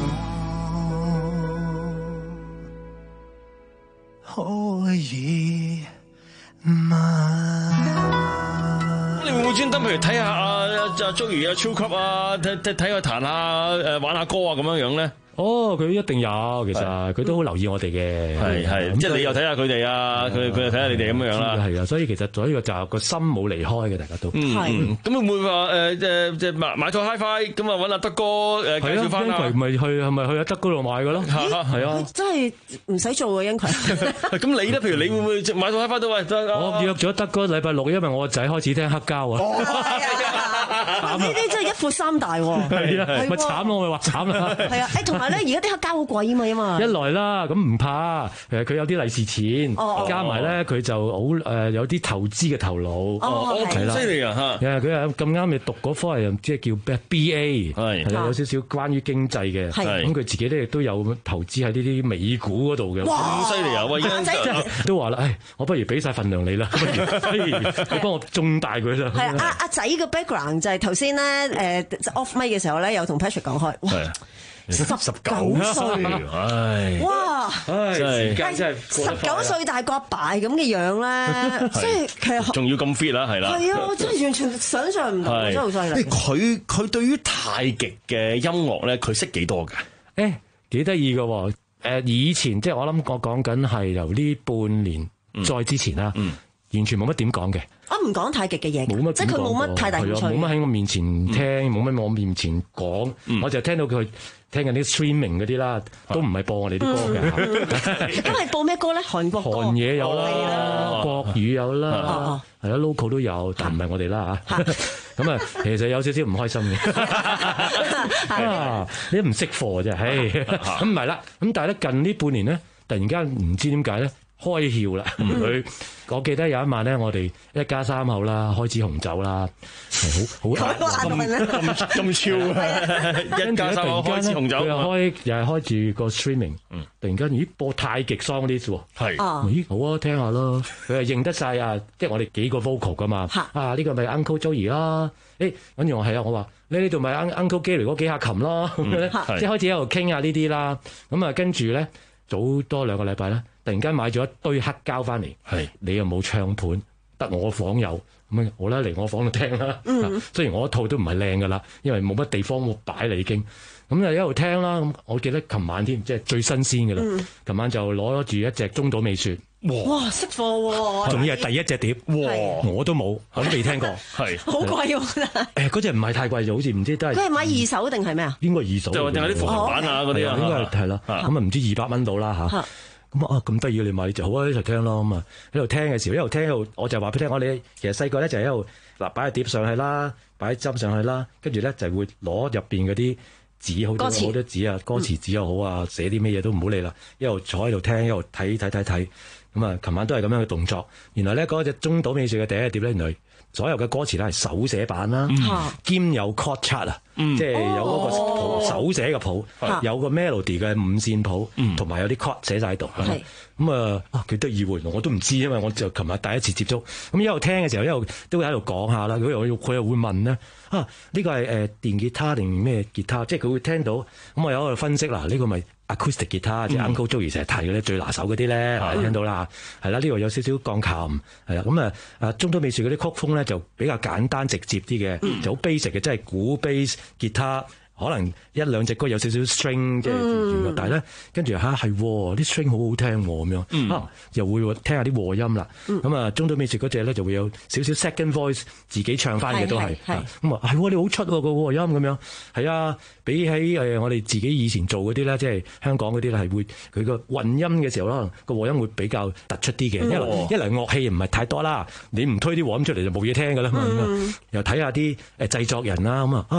我可以嗎？ 你會唔會專登譬如睇下阿阿 Joey 啊超級啊睇睇睇佢彈下誒玩下歌啊咁樣樣咧？ 哦，佢一定有，其實佢都好留意我哋嘅， 係係，即係你又睇下佢哋啊，佢佢又睇下你哋咁樣樣啦， 係啊，所以其實做呢個就個心冇離開嘅，大家都係。咁會唔會話誒誒即係買買套 Hi-Fi 咁啊揾阿德哥誒介紹翻啊？ 佢咪去係咪去阿德哥度買嘅咯？係啊， 真係唔使做啊，因佢。 咁你咧？譬如你會唔會買套 Hi-Fi 都喂？ 我約咗德哥禮拜六，因為我個仔開始聽黑膠啊。 呢啲真係一闊三大喎。 係啊，咪慘咯，我咪話慘啦。 係啊，誒同埋咧，而家啲黑膠好貴啊嘛，因為一來啦，咁唔怕，誒佢有啲利是錢，加埋咧佢就好誒有啲投資嘅頭腦，係啦， 犀利啊嚇！ 佢係咁啱，你讀嗰科係即係叫 B A， 係係有少少關於經濟嘅，咁佢自己咧亦都有投資喺呢啲美股嗰度嘅， 咁犀利啊！喂， 都話啦，誒，我不如俾晒份量你啦，不如你幫我種大佢啦。 係阿阿仔嘅 background 就係頭先咧誒 off mic 嘅時候咧，有同 Patrick 講開，哇！十九歲， 唉， 哇， 真係真係十九歲大個阿爸咁嘅樣咧，即係其實仲要咁 fit 啦，係啦，係啊，我真係完全想象唔到，真係好犀利。 佢佢對於太極嘅音樂咧，佢識幾多㗎？ 誒，幾得意㗎，誒，以前即係我諗我講緊係由呢半年再之前啦，完全冇乜點講嘅。 我唔講太極嘅嘢，即係佢冇乜太大興趣， 冇乜喺我面前聽，冇乜喺我面前講，我就聽到佢聽緊啲 streaming 嗰啲啦，都唔係播我哋啲歌嘅。 咁係播咩歌咧？韓國歌、 韓嘢有啦，國語有啦，係啦 local 都有，但唔係我哋啦嚇。咁啊，其實有少少唔開心嘅。啊，你都唔識貨啫，唉，咁唔係啦。咁但係咧近呢半年咧，突然間唔知點解咧。開竅啦！佢，我記得有一晚咧，我哋一家三口啦，開支紅酒啦，係好好咁咁咁超，一家三口開支紅酒， 佢又開又係開住個 streaming，突然間咦播太極 song 啲喎，係，咦好啊，聽下咯，佢係認得晒啊，即係我哋幾個 vocal 噶嘛，啊呢個咪 Uncle Joey 啦，誒跟住我係啊，我話你呢度咪 Uncle Gary 嗰幾下琴咯，咁樣咧，即係開始喺度傾下呢啲啦，咁啊跟住咧早多兩個禮拜咧。突然間買咗一堆黑膠翻嚟，係你又冇唱盤，得我房有，咁啊好啦，嚟我房度聽啦。嗯，雖然我一套都唔係靚噶啦，因為冇乜地方擺啦已經，咁就一路聽啦。咁我記得琴晚添，即係最新鮮嘅啦。琴、嗯、晚就攞住一隻中島美雪， 哇，識貨喎！ 仲要係第一隻碟，哇，我都冇，我都未聽過，係好貴喎。 誒，嗰隻唔係太貴，就好似唔知都係。 佢係買二手定係咩啊？ 應該二手， 就定係啲復刻版啊嗰啲啊， 應該係係啦。咁啊唔知二百蚊到啦嚇。咁啊咁得意，你買就好啊，一齊聽咯。咁啊喺度聽嘅時候，一路聽一路，我就話俾你聽，我哋其實細個咧就係一路嗱擺個碟上去啦，擺針上去啦，跟住咧就會攞入邊嗰啲紙，好多好多紙啊，歌詞紙又好啊，寫啲咩嘢都唔好理啦，一路坐喺度聽，一路睇睇睇睇。咁啊，琴晚都係咁樣嘅動作。原來咧嗰隻中島美雪嘅第一碟咧，原來所有嘅歌詞咧係手寫版啦，嗯、兼有 chord chart 啊、嗯，即係有嗰個譜手寫嘅譜，嗯、有個 melody 嘅五線譜，同埋、嗯、有啲 chord 寫晒喺度。咁啊，啊幾得意喎！我都唔知，因為我就琴日第一次接觸。咁一路聽嘅時候，一路都會喺度講下啦。佢又佢又會問咧，啊呢、呢個係誒電吉他定咩吉他？即係佢會聽到。咁我有喺度分析啦，呢、呢個咪 acoustic 吉他，即係 Uncle Joey 成日提嘅咧，最拿手嗰啲咧，嗯、聽到啦，係啦，呢度有少少鋼琴，係啦，咁啊啊中島美雪嗰啲曲風咧就比較簡單直接啲嘅，嗯、就好 basic 嘅，即係鼓 bass 吉他。可能一兩隻歌有少少 string 即係，嗯、但係咧跟住吓係啲 string 好好聽咁樣，嗯、啊又會聽下啲和音啦。咁、嗯、啊中島美雪嗰隻咧就會有少少 second voice 自己唱翻嘅都係，咁啊係你好出個和音咁樣，係啊比起誒我哋自己以前做嗰啲咧，即係香港嗰啲咧係會佢個混音嘅時候啦，個和音會比較突出啲嘅，嗯、因為一嚟樂器唔係太多啦，你唔推啲和音出嚟就冇嘢聽噶啦嘛。嗯、又睇下啲誒製作人啦，咁啊啊。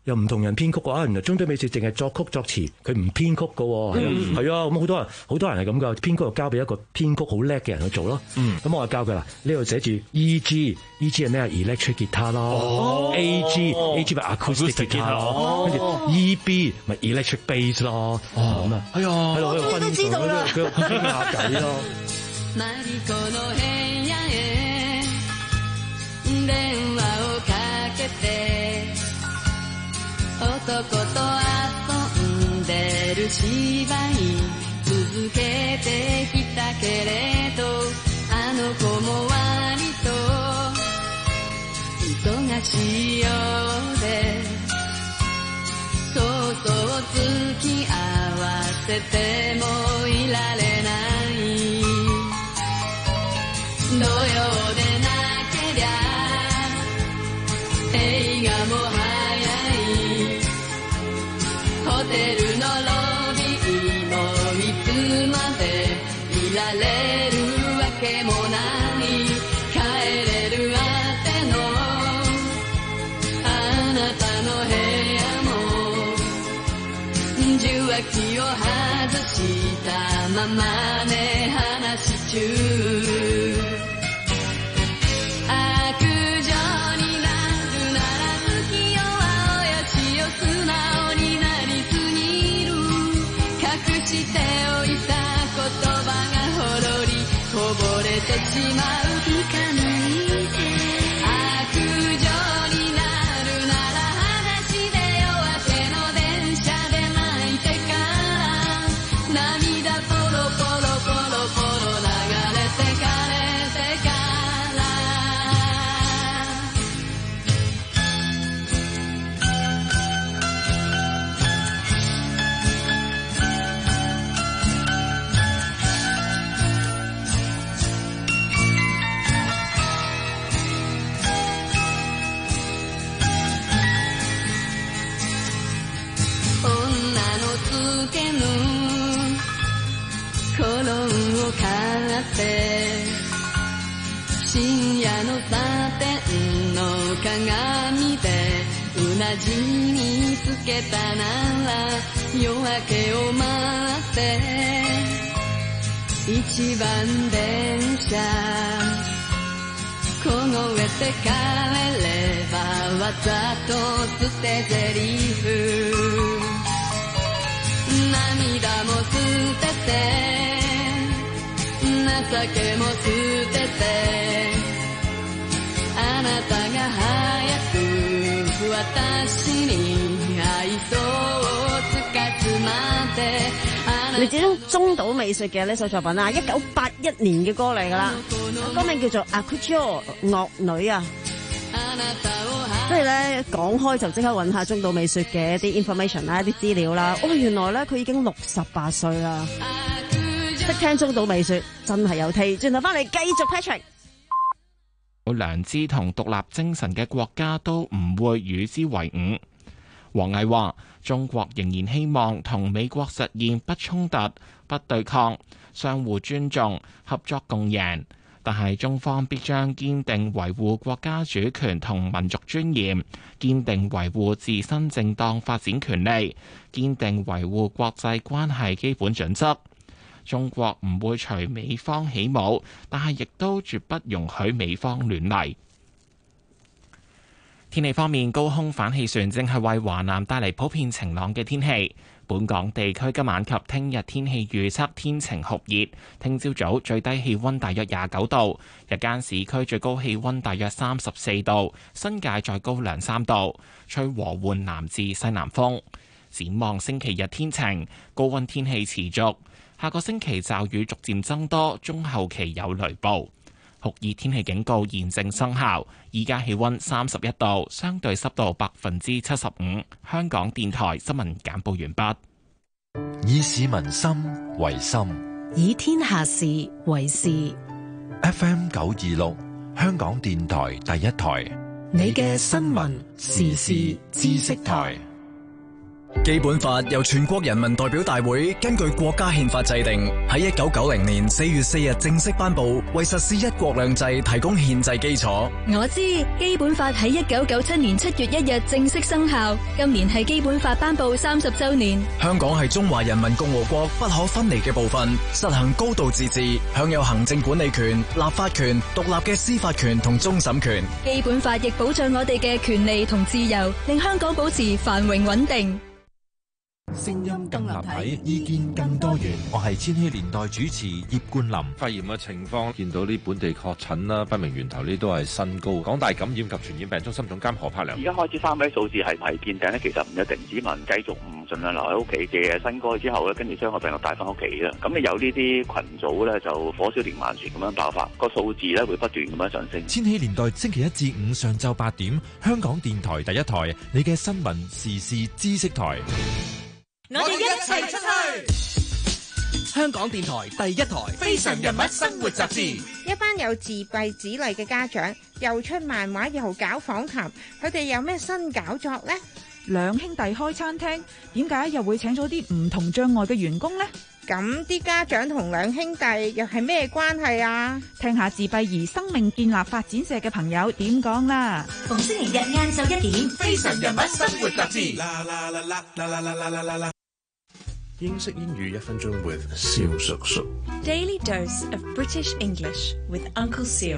又唔同人編曲嘅話，原來中島美雪淨係作曲作詞，佢唔編曲嘅喎，係、嗯、啊，咁好多人好多人係咁噶，編曲就交俾一個編曲好叻嘅人去做咯。咁、嗯、我就教佢啦，呢度寫住 E G，E G 係咩啊 ？electric guitar 咯、哦、，A G，A G 咪 acoustic guitar 咯，跟住 E B 咪 electric bass 咯，咁、哦、啊，係啊，喺度喺度分享咯，佢傾下偈咯。 男と遊んでる芝居続けてきたけれどあの子も割と忙しいようでそうそう付き合わせてもいられない土曜でなけりゃ映画もホテルのロビーもいつまでいられるわけもない帰れるあてのあなたの部屋も受話器を外したままね話中しておいた言葉がほろりこぼれてしまう聞かないで悪女になるなら裸足で夜明けの電車で泣いてから涙ポロポロポロポロ流れてかれてからコロンを買って深夜のサテンの鏡でうなじにつけたなら夜明けを待って一番電車凍えて帰ればわざと捨て台詞涙も捨てて情けも捨ててあなたが早く私に愛想をつかすまで嚟自中島美雪嘅呢首作品啊，一九八一年嘅歌嚟噶啦，歌名叫做 Akucho 樂女啊。所以咧講開就即刻揾下中島美雪嘅一啲 information 啦，一啲資料啦。哦，原來咧佢已經六十八歲啦。識聽中島美雪真係有睇。轉頭翻嚟繼續 Patrick。 有良知同獨立精神嘅國家都唔會與之為伍。王毅話：中國仍然希望同美國實現不衝突、不對抗、相互尊重、合作共贏。但係中方必將堅定維護國家主權同民族尊嚴，堅定維護自身正當發展權利，堅定維護國際關係基本準則。中國唔會隨美方起舞，但係亦都絕不容許美方亂嚟。天氣方面，高空反氣旋正係為華南帶嚟普遍晴朗嘅天氣。本港地區今晚及聽日天氣預測天晴酷熱，聽朝早最低氣溫大約廿九度，日間市區最高氣溫大約三十四度，新界再高兩三度，吹和緩南至西南風。展望星期日天晴，高溫天氣持續，下個星期驟雨逐漸增多，中後期有雷暴。酷熱天氣警告現正生效，依家氣溫三十一度，相對濕度百分之七十五。香港電台新聞簡報完畢。 以市民心為心， 以天下事為事。 F M 九二六，香港電台第一台， 你嘅新聞時事知識台。 基本法由全國人民代表大會根據國家憲法制定，喺一九九零年四月四日正式頒布，為實施一國兩制提供憲制基礎。 我知基本法喺一九九七年七月一日正式生效，今年係基本法頒布三十周年。 香港係中華人民共和國不可分離嘅部分，實行高度自治，享有行政管理權、立法權、獨立嘅司法權同終審權。 基本法亦保障我哋嘅權利同自由，令香港保持繁榮穩定。 聲音更立體，意見更多元。我係千禧年代主持葉冠霖。 肺炎嘅情況，見到啲本地確診啦、不明源頭呢都係新高。港大感染及傳染病中心總監何柏良， 而家開始三位數字係咪見頂咧？其實唔一定，市民繼續唔盡量留喺屋企嘅新高之後咧，跟住將個病毒帶翻屋企啦。咁你有呢啲群組咧，就火燒連環船咁樣爆發，個數字咧會不斷咁樣上升。 千禧年代星期一至五上晝八點，香港電台第一台，你嘅新聞時事知識台。 我哋一齊出去！香港電台第一台《非常人物生活雜誌》。 一班有自閉子女嘅家長又出漫畫又搞訪談，佢哋有咩新搞作呢？ 兩兄弟開餐廳，點解又會請咗啲唔同障礙嘅員工呢？ 咁啲家長同兩兄弟又係咩關係啊？ 聽下自閉兒生命建立發展社嘅朋友點講啦。 逢星期日晏晝一點，《非常人物生活雜誌》。啦啦啦啦啦啦啦啦啦啦。 英式英語一分鐘 with 蕭叔叔。 Daily dose of British English with Uncle Seal。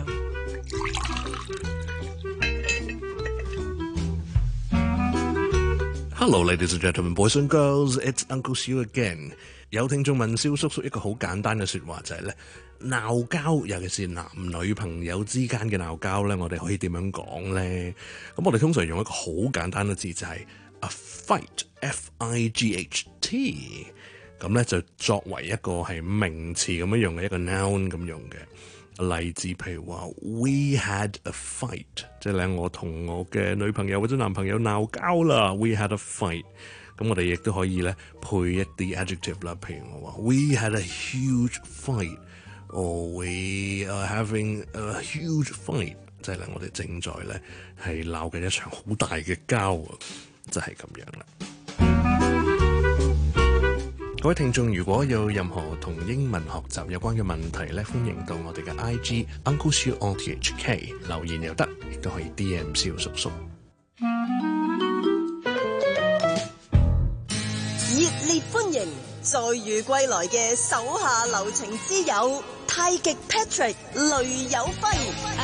Hello, ladies and gentlemen, boys and girls, it's Uncle Seal again。有聽眾問蕭叔叔一個好簡單嘅說話就係咧，鬧交，尤其是男女朋友之間嘅鬧交咧，我哋可以點樣講咧？咁我哋通常用一個好簡單嘅字就係 a fight，F I G H T。咁咧就作為一個係名詞咁樣用嘅一個 noun 咁用嘅。例子譬如話 We had a fight， 即係咧我同我嘅女朋友或者男朋友鬧交啦。We had a fight。咁我哋亦都可以咧配一啲 adjective 啦，譬如我話 We had a huge fight，or we are having a huge fight， 即係咧我哋正在咧係鬧緊一場好大嘅交，就係咁樣啦。各位聽眾，如果有任何同英文學習有關嘅問題咧，歡迎到我哋嘅 I G Uncle Siu O T H K 留言又得，亦都可以 D M 蕭叔叔。 熱烈歡迎再遇歸來嘅手下留情之友太極 Patrick 雷有輝。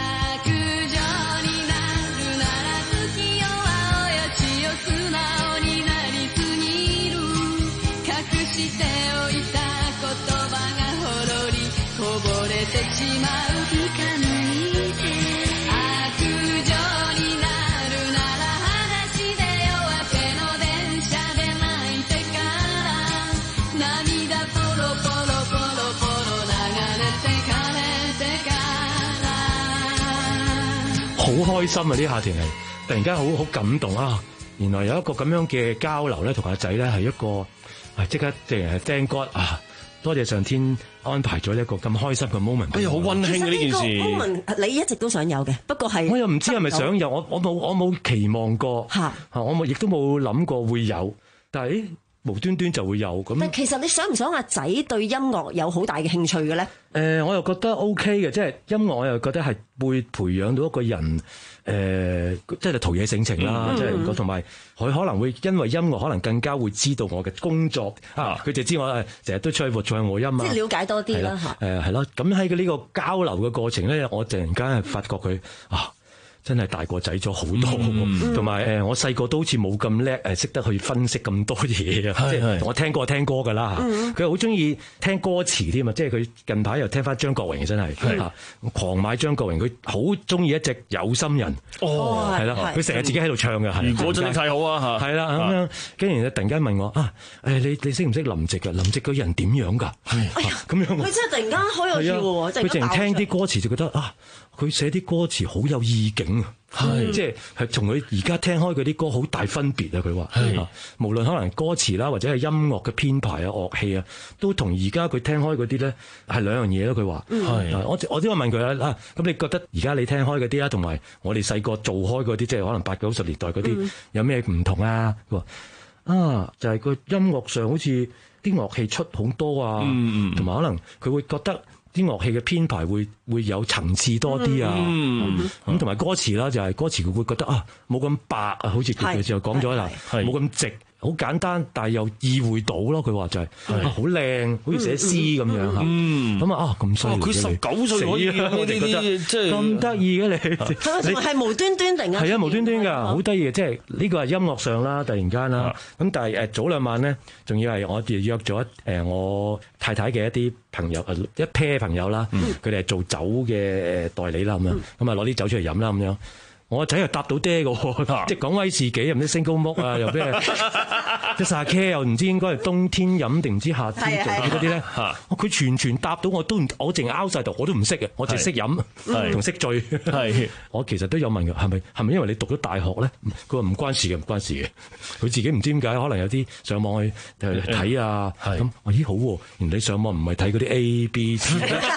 好開心啊！呢夏天係突然間好好感動啊！原來有一個咁樣嘅交流咧，同阿仔咧係一個係即刻即係 thank God啊！多謝上天安排咗一個咁開心嘅 moment。 哎呀，好溫馨啊！呢件事 moment 你一直都想有嘅，不過係我又唔知係咪想有，我我冇我冇期望過嚇，我冇亦都冇諗過會有，但係無端端就會有咁。 但其實你想唔想阿仔對音樂有好大嘅興趣嘅咧？ 誒、呃，我又覺得 OK 嘅，即係音樂，我又覺得係會培養到一個人誒、呃，即係陶冶性情啦，嗯、即係同埋佢可能會因為音樂，可能更加會知道我嘅工作啊，佢就知我誒成日都出去活唱和音啊， 即係了解多啲啦嚇。 誒係咯，咁喺呢個交流嘅過程咧，我突然間係發覺佢啊。真係大個仔咗好多，同埋誒我細個都好似冇咁叻誒，識得去分析咁多嘢啊！即係我聽歌聽歌㗎啦，佢好中意聽歌詞添啊！即係佢近排又聽翻張國榮，真係嚇狂買張國榮，佢好中意一隻有心人哦，係啦，佢成日自己喺度唱嘅， 如果真係太好啊嚇， 係啦咁樣，跟住突然間問我啊誒你你識唔識林夕㗎？林夕個人點樣㗎？咁樣佢真係突然間好有趣喎！ 佢淨係聽啲歌詞就覺得啊，佢寫啲歌詞好有意境。係、嗯，即係係同佢而家聽開嗰啲歌好大分別啊！佢話，係，無論可能歌詞啦，或者係音樂嘅編排啊、樂器啊，都同而家佢聽開嗰啲咧係兩樣嘢咯。佢話，係、嗯，我我都話問佢啊，咁你覺得而家你聽開嗰啲啊，同埋我哋細個做開嗰啲，即係可能八九十年代嗰啲，有咩唔同啊？佢話， 啊，就係、是、個音樂上好似啲樂器出好多啊，同埋、嗯、可能佢會覺得啲樂器嘅編排會會有層次多啲啊，咁同埋歌詞啦，就係、是、歌詞佢會覺得啊冇咁白啊，好似佢嘅時候講咗啦，冇咁直。好簡單，但係又意會到咯。佢話就係啊，好靚，好似寫詩咁樣嚇。咁啊啊，咁犀利！ 佢十九歲可以呢啲即係咁得意嘅你。 係咪係無端端定啊？ 係啊，無端端㗎，好得意嘅。即係呢個係音樂上啦，突然間啦。咁但係誒早兩晚咧，仲要係我哋約咗誒我太太嘅一啲朋友，一 pair 朋友啦。佢哋係做酒嘅代理啦，咁樣咁啊攞啲酒出嚟飲啦，咁樣。我個仔又搭到爹嘅，即係講威士忌又唔知星高木啊，又咩即係沙茄又唔知應該係冬天飲定唔知夏天做嗰啲咧。佢全全搭到我都唔，我淨拗晒頭，我都唔識嘅，我淨係識飲同識醉。我其實都有問佢係咪係咪因為你讀咗大學咧？佢話唔關事嘅，唔關事嘅。佢自己唔知點解，可能有啲上網去睇啊。咁我咦好喎，原來你上網唔係睇嗰啲 A B C。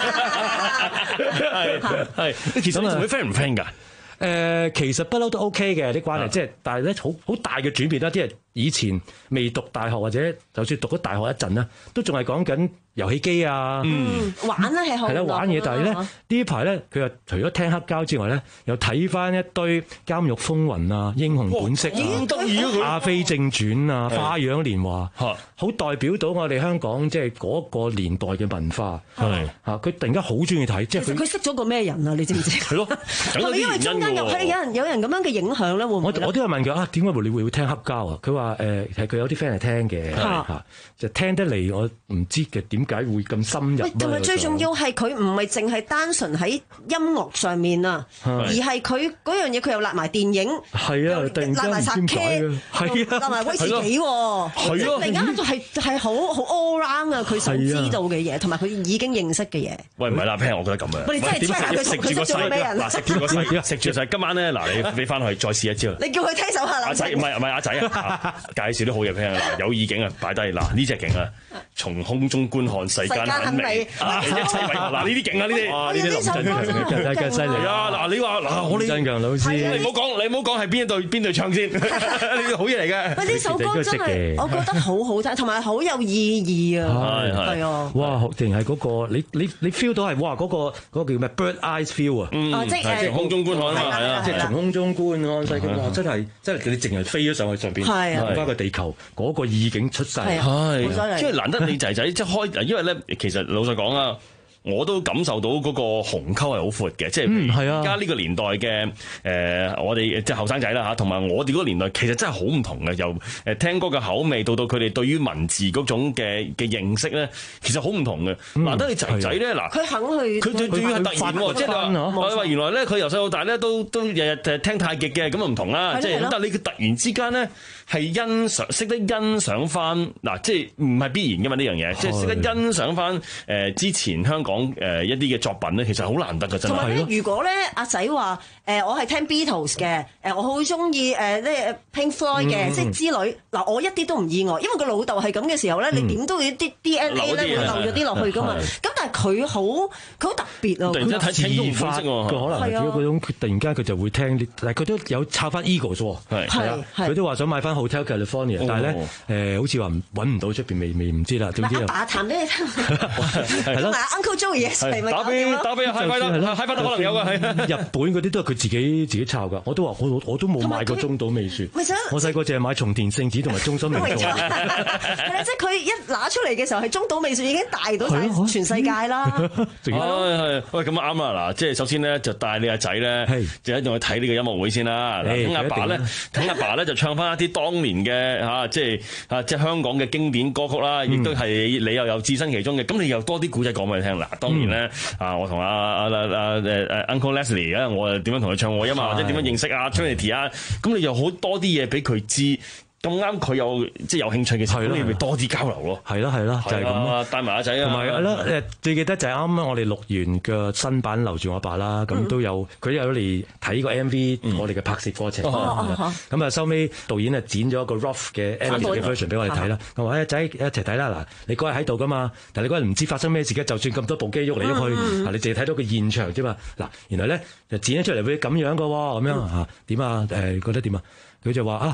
係係，其實你同佢 friend 唔 friend 㗎？ 誒，其實不嬲都 OK 嘅啲關係，即係但係咧好好大嘅轉變啦，即係以前未讀大學或者就算讀咗大學一陣啦，都仲係講緊遊戲機啊， 嗯，玩咧係好， 係啦玩嘢，但係咧呢排咧佢又除咗聽黑膠之外咧，又睇翻一堆《監獄風雲》啊，《英雄本色》啊，《阿飛正傳》啊，《花樣年華》，好代表到我哋香港即係嗰個年代嘅文化。係嚇，佢突然間好中意睇，即係其實佢識咗個咩人啊？你知唔知？係咯， 係咪因為中間有係有人有人咁樣嘅影響咧？會唔會？ 我我都有問佢啊，點解你會會聽黑膠啊？佢話誒係佢有啲 friend 係聽嘅嚇，就聽得嚟我唔知嘅點解會咁深入。 同埋最重要係佢唔係淨係單純喺音樂上面啊，而係佢嗰樣嘢佢又揦埋電影， 係啊，突然間唔知點解嘅，係啊， 揦埋威士忌喎，係咯，突然間就係係好好 all round 啊！佢想知道嘅嘢，同埋佢已經認識嘅嘢。 喂，唔係啦 ，Pan， 我覺得咁樣。 喂，你真係真係食住個西嗱，食住個西，食住就係今晚咧。嗱，你你翻去再試一招。 你叫佢聽首下啦。 阿仔唔係唔係阿仔啊，介紹啲好嘢 Pan 嗱，有意境啊，擺低嗱呢隻勁啊，從空中觀看世間很美啊，一切為嗱呢啲勁啊呢啲。 哇，呢啲林振強真係犀利啊！ 嗱，你話嗱我呢振強老師，你唔好講，你唔好講係邊一隊邊隊唱先，呢啲好嘢嚟嘅。 喂，呢首歌真係我覺得好好聽，同埋好有意義啊！係係啊！ 哇，淨係嗰個你你你 feel 到係哇嗰個嗰個叫咩 bird eyes feel 啊！ 嗯，即係從空中觀看啊，係啊， 即係從空中觀看世界，哇！真係真係你淨係飛咗上去上邊，望翻個地球嗰個意境出晒， 係，即係難得你仔仔即係開，因為咧其實老實講啊。我都感受到嗰個鴻溝係好闊嘅，即係而家呢個年代嘅誒、呃，我哋即係後生仔啦嚇，同埋我哋嗰個年代其實真係好唔同嘅，由誒聽歌嘅口味到到佢哋對於文字嗰種嘅嘅認識咧，其實好唔同嘅。嗯、難得你仔仔咧嗱， 佢肯去， 佢最主要係突然喎，即係話話原來咧佢由細到大咧都都日日誒聽太極嘅，咁啊唔同啦，即係咁。但係你佢突然之間咧係欣賞，識得欣賞翻嗱，即係唔係必然嘅嘛呢樣嘢，即係識得欣賞翻誒之前香港。講誒一啲嘅作品咧，其實好難得㗎，真係。同埋咧，如果咧阿仔話誒，我係聽 Beatles 嘅，誒我好中意誒咧 Pink Floyd 嘅，即係之類。嗱，我一啲都唔意外，因為個老豆係咁嘅時候咧，你點都會啲 D N A 咧會漏咗啲落去㗎嘛。咁但係佢好佢好特別啊！ 突然間睇自發， 佢可能係只嗰種突然間佢就會聽啲，但係佢都有抄翻 Eagles 喎，係啊，佢都話想買翻 Hotel California，但係咧誒好似話揾唔到出邊，未未唔知啦。總之打彈俾你聽，係咯 Uncle Joey 打俾打俾 Hi-Fi 得 Hi-Fi 得可能有㗎，係日本嗰啲都係佢自己自己抄㗎。我都話我我都冇買過中島美雪，我細個淨係買松田聖子同埋中森明菜。係啦，即係佢一拿出嚟嘅時候，係中島美雪已經大到晒全世界啦。 係係喂，咁啱啦嗱，即係首先咧就帶你阿仔咧，就一定去睇呢個音樂會先啦。等阿爸咧，等阿爸咧就唱翻一啲當年嘅嚇，即係嚇即係香港嘅經典歌曲啦，亦都係你又有置身其中嘅。咁你又多啲古仔講俾你聽嗱。當年咧啊，我同阿阿阿阿誒誒 Uncle Leslie 啊，我誒點樣同佢唱和音啊，或者點樣認識啊 Trinity 啊，咁你又好多啲嘢俾佢知。咁啱佢有即係有興趣嘅時候，你咪多啲交流咯。 係咯係咯，就係咁咯。 帶埋阿仔啊， 同埋係咯誒，最記得就係啱啱我哋錄完嘅新版留住我爸啦，咁都有佢有嚟睇個 M V，我哋嘅拍攝過程。咁啊收尾導演啊剪咗一個 rough 嘅 M V 嘅 version 俾我哋睇啦。我話誒仔一齊睇啦，嗱你嗰日喺度噶嘛，但係你嗰日唔知發生咩事嘅，就算咁多部機喐嚟喐去，啊你淨係睇到個現場啫嘛。嗱原來咧就剪咗出嚟會咁樣噶喎，咁樣嚇點啊誒覺得點啊？佢就話啊。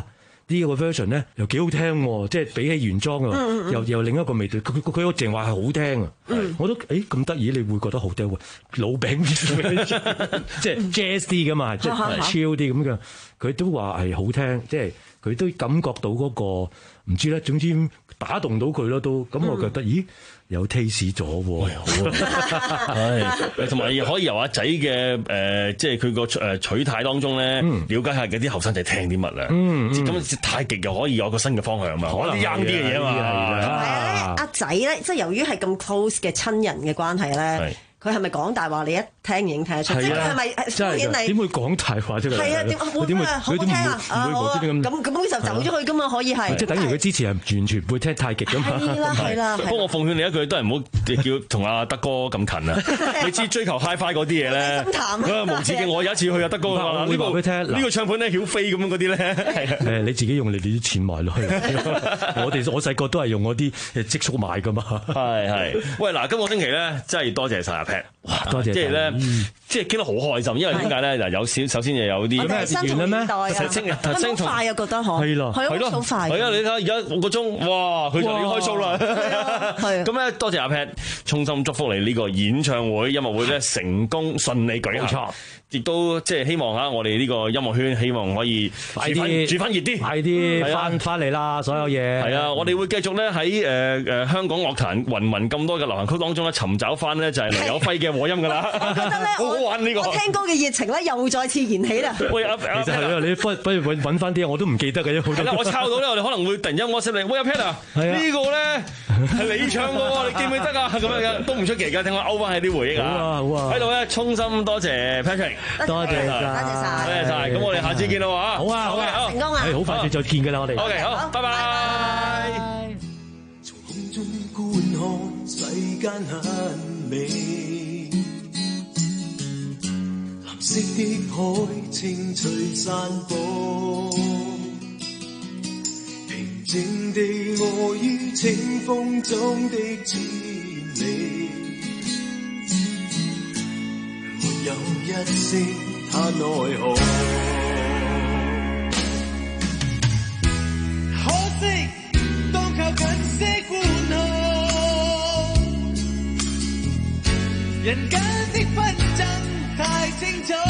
呢個 version 咧又幾好聽喎，即係比起原裝啊， 嗯嗯又又另一個味道。佢佢佢淨話係好聽啊， 嗯我都誒咁得意，你會覺得好聽喎，老餅即係 jazz 啲噶嘛，即係 chill 啲咁嘅，佢都話係好聽，即係佢都感覺到嗰個唔知咧，總之打動到佢咯都，咁我覺得咦有 taste 咗喎，好啊， 係同埋可以由阿仔嘅誒，即係佢個誒取態當中咧，了解下嗰啲後生仔聽啲乜啊，咁太極又可以有個新嘅方向嘛，可能 young 啲嘅嘢嘛， 係啊，阿仔咧，即係由於係咁 close 嘅親人嘅關係咧。佢係咪講大話？你一聽已經聽得出，即係佢係咪當然你點會講大話啫？ 係啊，點會點會好聽啊？咁咁咁就走咗去㗎嘛？可以係即係等於佢之前係完全唔會聽太極㗎嘛？ 係啦係啦。 不過我奉勸你一句，都係唔好叫同阿德哥咁近啊！你知追求 HiFi 嗰啲嘢咧，無止境。我有一次去阿德哥話：呢個呢個唱盤咧曉飛咁樣嗰啲咧， 誒你自己用你哋啲錢買落去。我哋我細個都係用嗰啲積蓄買㗎嘛。係係。喂嗱，今個星期咧真係多謝晒阿 Pat。哇！多謝，即係咧，即係傾得好開心，因為點解咧？嗱，有先首先就有啲咩完啦咩？ 升日升好快啊！覺得嗬，係咯，係咯，好快。 係啊！你睇下而家五個鐘，哇！佢就要開 show 啦。係咁咧，多謝阿 Pat，衷心祝福你呢個演唱會、音樂會咧成功順利舉行。亦都即係希望嚇我哋呢個音樂圈，希望可以快啲煮翻熱啲， 快啲翻翻嚟啦！所有嘢係啊，我哋會繼續咧喺誒誒香港樂壇芸芸咁多嘅流行曲當中咧，尋找翻咧就係雷有輝嘅和音㗎啦。 我覺得咧， 好好玩呢個。 我聽歌嘅熱情咧又再次燃起啦。 喂， 其實係啊，你不不如揾揾翻啲，我都唔記得嘅啫。 係啦，我抄到咧，我哋可能會突然間 WhatsApp 你，喂阿 Pat 啊，呢個咧係你唱嘅喎，你記唔記得啊？咁樣嘅都唔出奇㗎，聽我勾翻起啲回憶啊！ 好啊好啊， 喺度咧，衷心多謝 Patrick。 多謝晒，多謝晒， 多謝晒。咁我哋下次見啦喎。 好啊，好啊， 成功啊！ 好快就再見㗎啦，我哋。 OK，好，拜拜。 從空中觀看世間很美，藍色的海清脆散播，平靜地臥於清風中的千里。有一聲嘆奈何，可惜當靠近些觀看，人間的紛爭太清楚，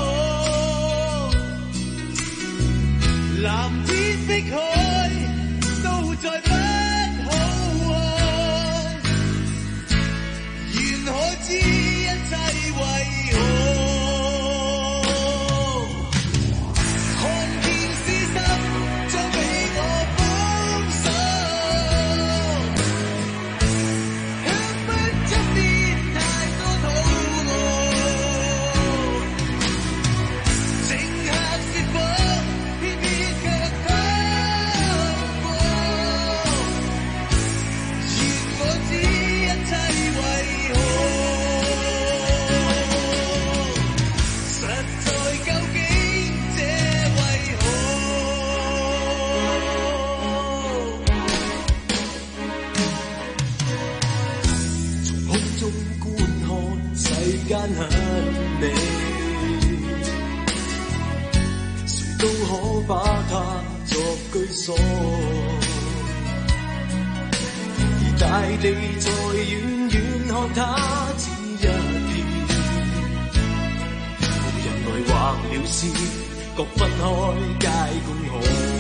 藍天碧海都再不好看，願可知一切為何。間很美，誰都可把它作居所，而大地在遠遠看它只一片，無人來畫了線，各分開皆公可。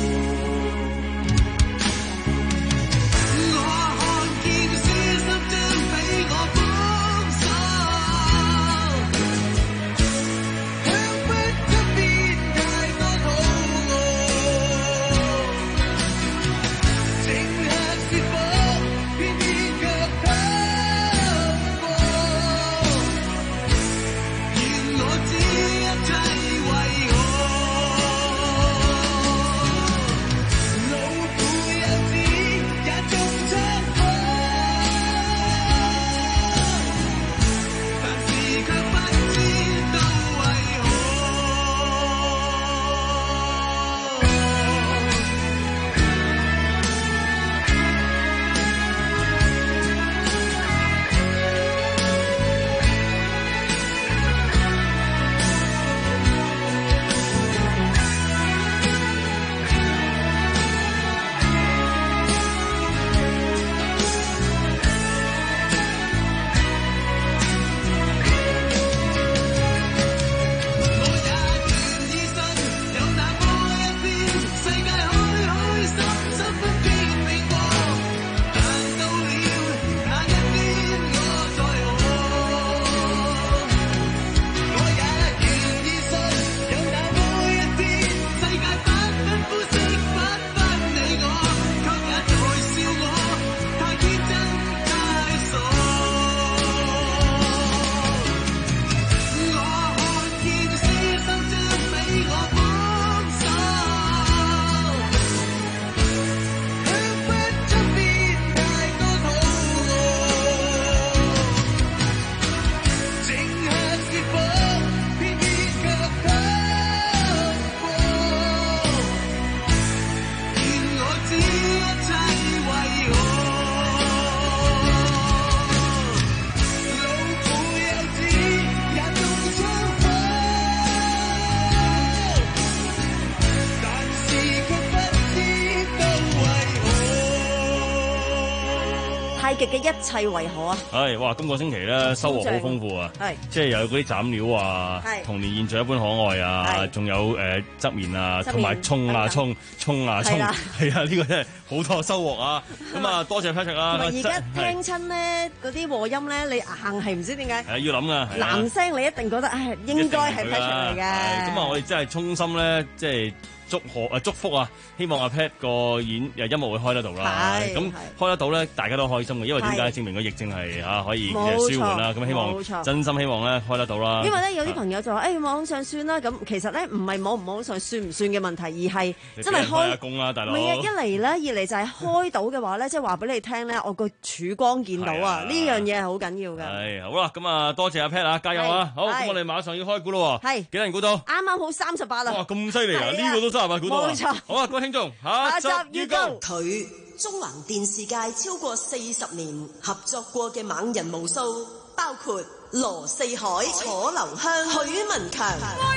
太極嘅一切為何啊？ 係哇！今個星期咧收穫好豐富啊， 係即係有嗰啲斬料啊，童年現象一般可愛啊，仲有誒側面啊，同埋葱啊葱葱啊葱，係啊！呢個真係好多收穫啊！咁啊，多謝 Patrick 啦。 而家聽親咧嗰啲和音咧，你硬係唔知點解。 係要諗噶。 男聲你一定覺得唉，應該係 Patrick 嚟嘅。 咁啊，我哋真係衷心咧，即係。祝賀誒祝福啊！希望阿 Pat 個演誒音樂會開得到啦。咁開得到咧，大家都開心嘅，因為點解？證明個疫症係嚇可以舒緩啦。咁希望真心希望咧開得到啦。 因為咧有啲朋友就話誒網上算啦，咁其實咧唔係網唔網上算唔算嘅問題，而係真係開工啦，大佬。 唔係啊，一嚟咧，二嚟就係開到嘅話咧，即係話俾你聽咧，我個曙光見到啊！呢樣嘢係好緊要嘅。係好啦，咁啊多謝阿 Pat 啊，加油啊！好，咁我哋馬上要開估咯喎。係幾多人估到？ 啱啱好三十八啦。 哇，咁犀利啊！呢個都三十八估到。冇錯。好啊，各位聽眾，下集預告。 佢中環電視界超過四十年合作過嘅猛人無數，包括羅四海、楚留香、許文強。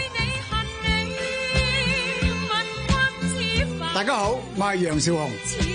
大家好，我係楊少雄。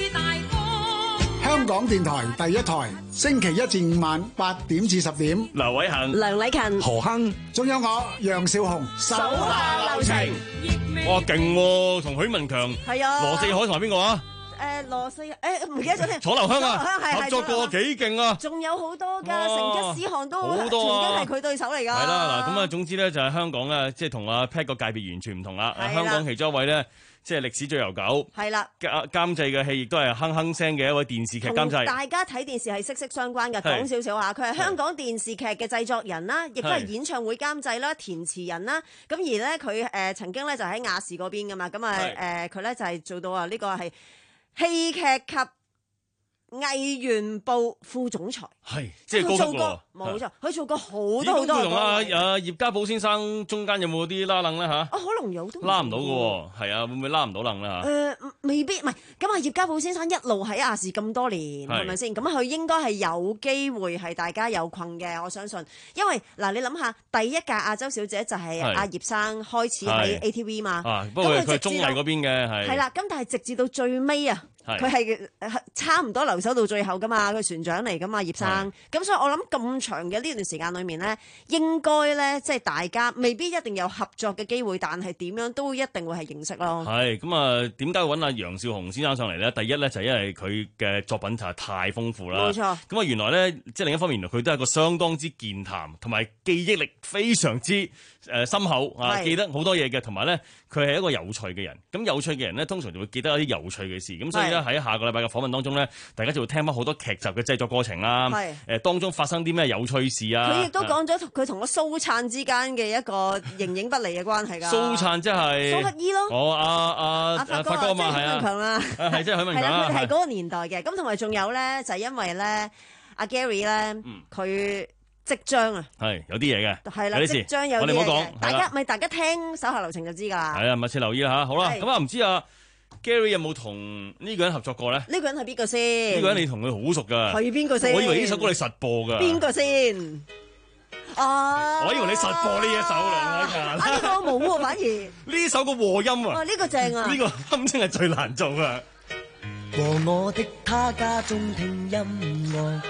香港電台第一台，星期一至五晚八點至十點。 劉偉恒、 梁禮勤、 何亨，仲有我楊少雄。 手下留情。 哇，勁喎！同許文強。係啊。羅四海同埋邊個啊？ 誒羅四誒唔記得咗添。 楚留香啊，合作過幾勁啊！ 仲有好多㗎，成吉思汗都曾經係佢對手嚟㗎。 係啦，嗱咁啊，總之咧就係香港咧，即係同阿 Pat 個界別完全唔同啦。香港其中一位咧。即係歷史最悠久，係啦，監監製嘅戲亦都係哼哼聲嘅一位電視劇監製。 大家睇電視係息息相關嘅，講少少嚇。佢係香港電視劇嘅製作人啦，亦都係演唱會監製啦、填詞人啦。咁而咧佢誒曾經咧就喺亞視嗰邊㗎嘛，咁啊誒佢咧就係做到啊呢個係戲劇及藝員部副總裁， 係即係高級喎。 冇錯，佢做過好多好多。 同阿阿葉家寶先生中間有冇啲拉楞咧嚇？ 啊，可能有都拉唔到嘅喎，係啊，會唔會拉唔到楞咧嚇？ 誒，未必，唔係咁啊。葉家寶先生一路喺亞視咁多年，係咪先？咁佢應該係有機會係大家有困嘅，我相信。因為嗱，你諗下，第一屆亞洲小姐就係阿葉生開始喺 A T V 嘛。啊， 不過佢係綜藝嗰邊嘅，係。 係啦，咁但係直至到最尾啊。佢係差唔多留守到最後噶嘛，佢船長嚟噶嘛，葉生。咁所以我諗咁長嘅呢段時間裏面咧，應該咧即係大家未必一定有合作嘅機會，但係點樣都一定會係認識咯。 係咁啊，點解揾阿楊少雄先生上嚟咧？第一咧就係因為佢嘅作品就係太豐富啦。冇錯。咁啊，原來咧即係另一方面，原來佢都係一個相當之健談，同埋記憶力非常之誒深厚啊，記得好多嘢嘅，同埋咧佢係一個有趣嘅人。咁有趣嘅人咧，通常就會記得一啲有趣嘅事。咁所以咧喺下個禮拜嘅訪問當中咧，大家就會聽翻好多劇集嘅製作過程啦。係誒，當中發生啲咩有趣事啊？ 佢亦都講咗佢同個蘇燦之間嘅一個形影不離嘅關係㗎。 蘇燦即係蘇乞兒咯。哦，阿阿阿發哥嘛，係啊，許文強啦，係即係許文強啦。 佢哋係嗰個年代嘅。咁同埋仲有咧，就係因為咧，阿 Gary 咧，佢。即將啊，係有啲嘢嘅，係啦，即將有啲嘢嘅。我哋唔好講，大家咪大家聽手下留情就知㗎啦。 係啊，密切留意啦嚇。好啦，咁啊唔知啊 Gary 有冇同呢個人合作過咧？ 呢個人係邊個先？ 呢個人你同佢好熟㗎。 係邊個先？ 我以為呢首歌你實播㗎。 邊個先？啊！ 我以為你實播呢一首梁禮勤。 啊，呢個冇喎，反而呢首個和音啊。 哦，呢個正啊。 呢個堪稱係最難做啊。 和我的他家中聽音樂。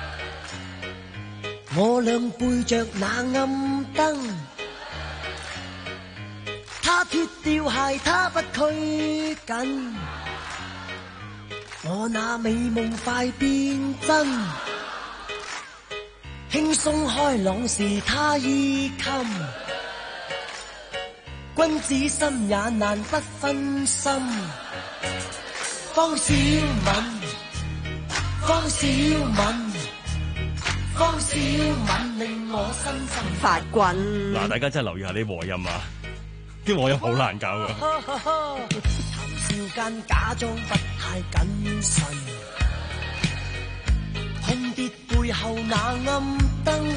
我倆背着那暗燈，他脫掉鞋，他不拘謹，我那美夢快變真，輕鬆開朗時他衣襟，君子心也難不分心，方小敏，方小敏。方小敏令我身心發滾。 嗱，大家真係留意下啲和音啊，啲和音好難搞㗎。 談笑間假裝不太謹慎，空跌背後那暗燈，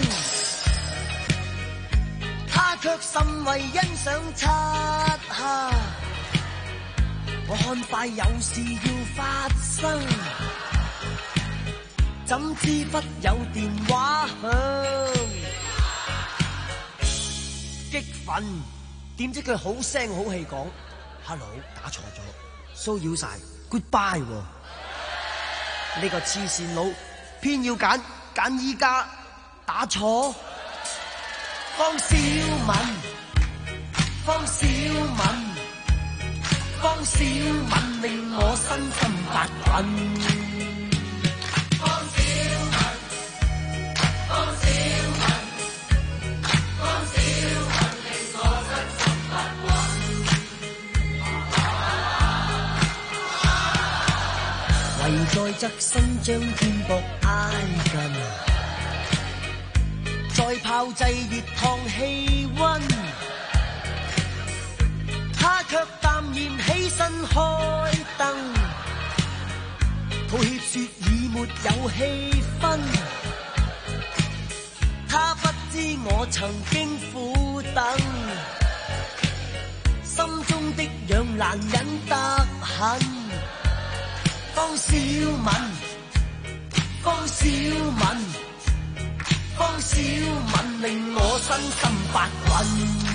他卻甚為欣賞漆黑。我看快有事要發生。怎知不有電話響，激憤，點知佢好聲好氣講 ，Hello 打錯咗，騷擾晒 ，Goodbye 喎，呢個黐線佬偏要揀揀依家打錯。方小敏，方小敏，方小敏令我身心發滾。方小敏，方小敏，方小敏令我身心發滾。唯在側身將肩膊挨近。再炮製熱燙氣溫，他卻淡然起身開燈，吐血說已沒有氣氛。他不知我曾經苦等，心中的癢難忍得很。方小敏，方小敏，方小敏令我身心發滾。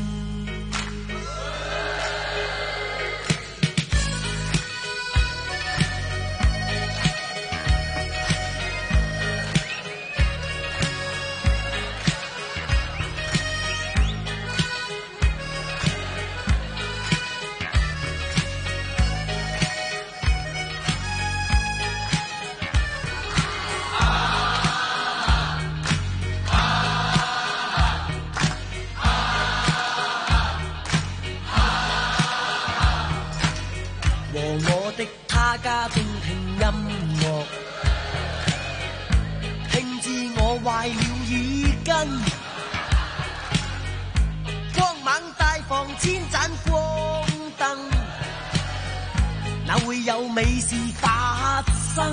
家中聽音樂，聽至我壞了耳根。光猛大房千盞光燈，哪會有美事發生？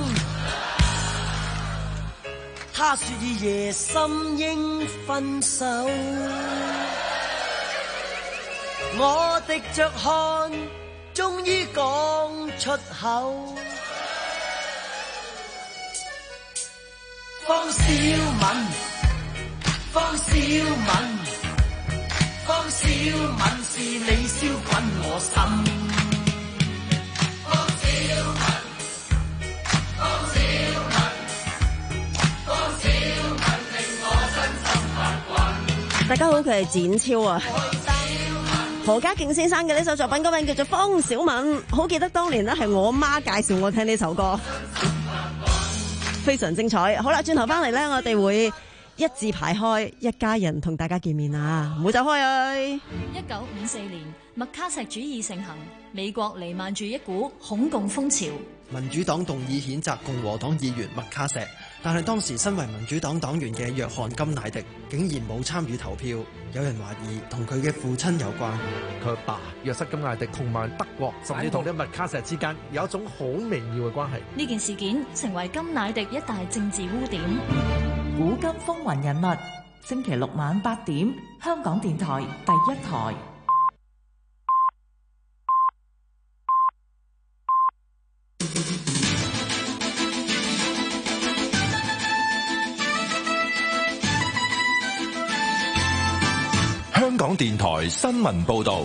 他說已夜深應分手，我滴着汗終於講出口。方小敏，方小敏，方小敏是你燒滾我心。方小敏，方小敏，方小敏令我身心發滾。 大家好，佢係展超啊。何家勁先生嘅呢首作品，歌名叫做《方小敏》，好記得當年呢係我媽介紹我聽呢首歌，非常精彩。好啦，轉頭翻嚟呢，我哋會一字排開，一家人同大家見面啊！唔好走開啊！ 一九五四年，麥卡錫主義盛行，美國彌漫住一股恐共風潮。 民主黨動議譴責共和黨議員麥卡錫，但係當時身為民主黨黨員嘅約翰甘迺迪竟然冇參與投票，有人懷疑同佢嘅父親有關。 佢阿爸約瑟甘迺迪同埋德國，甚至同啲麥卡錫之間有一種好微妙嘅關係。 呢件事件成為甘迺迪一大政治污點。 古今風雲人物，星期六晚八點，香港電台第一台。 香港電台新聞報道，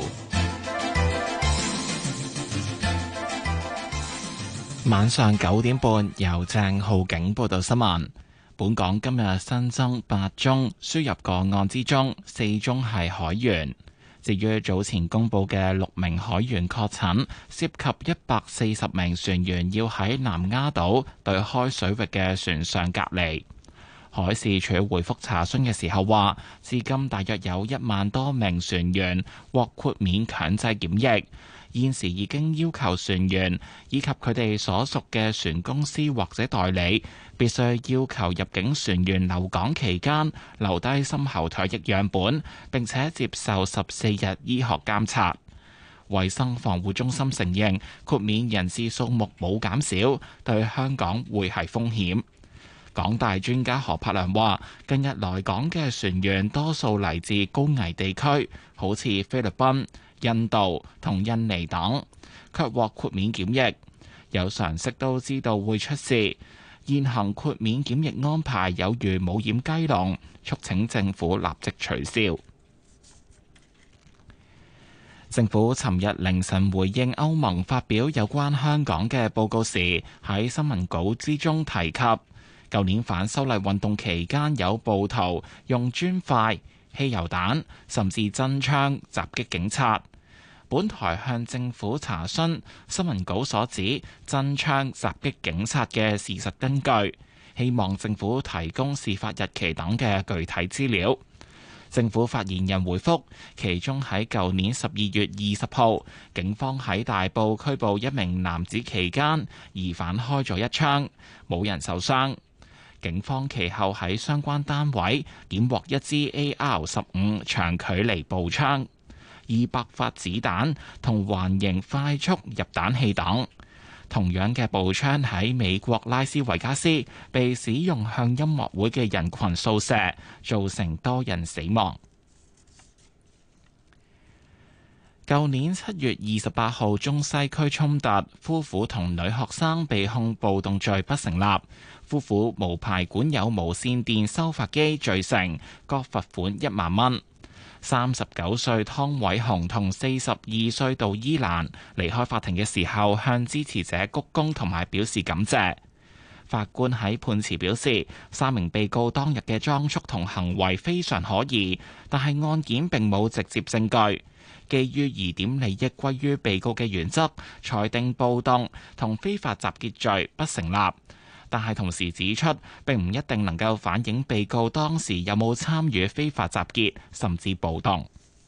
晚上九點半由鄭浩景報道新聞。本港今日新增八宗輸入個案之中，四宗係海員。至於早前公布嘅六名海員確診，涉及一百四十名船員要喺南丫島對開水域嘅船上隔離。海事處回覆查詢嘅時候話，至今大約有一萬多名船員獲豁免強制檢疫，現時已經要求船員以及佢哋所屬嘅船公司或者代理，必須要求入境船員留港期間留低深喉唾液樣本，並且接受十四日醫學監察。衛生防護中心承認豁免人士數目冇減少，對香港會係風險。港大專家何柏良話，近日來港嘅船員多數嚟自高危地區，好似菲律賓、印度同印尼等，卻獲豁免檢疫。有常識都知道會出事，現行豁免檢疫安排有如冇掩雞籠，促請政府立即取消。政府尋日凌晨回應歐盟發表有關香港嘅報告時，喺新聞稿之中提及， 舊年反修例運動期間，有暴徒用磚塊、汽油彈甚至真槍襲擊警察。本台向政府查詢新聞稿所指真槍襲擊警察嘅事實根據，希望政府提供事發日期等嘅具體資料。政府發言人回覆，其中喺舊年十二月二十號，警方喺大埔拘捕一名男子期間，疑犯開咗一槍，冇人受傷。警方其後喺相關單位檢獲一支 A R 十五長距離步槍、二百發子彈同環形快速入彈器等。同樣嘅步槍喺美國拉斯維加斯被使用向音樂會嘅人群掃射，造成多人死亡。舊年七月二十八號中西區衝突，夫婦同女學生被控暴動罪不成立，夫婦無牌管有無線電收發機罪成，各罰款一萬蚊。三十九歲湯偉雄同四十二歲杜伊蘭離開法庭嘅時候，向支持者鞠躬同埋表示感謝。法官喺判詞表示，三名被告當日嘅裝束同行為非常可疑，但係案件並冇直接證據。基於疑點利益歸於被告嘅原則，裁定暴動同非法集結罪不成立。但係同時指出，並唔一定能夠反映被告當時有冇參與非法集結甚至暴動。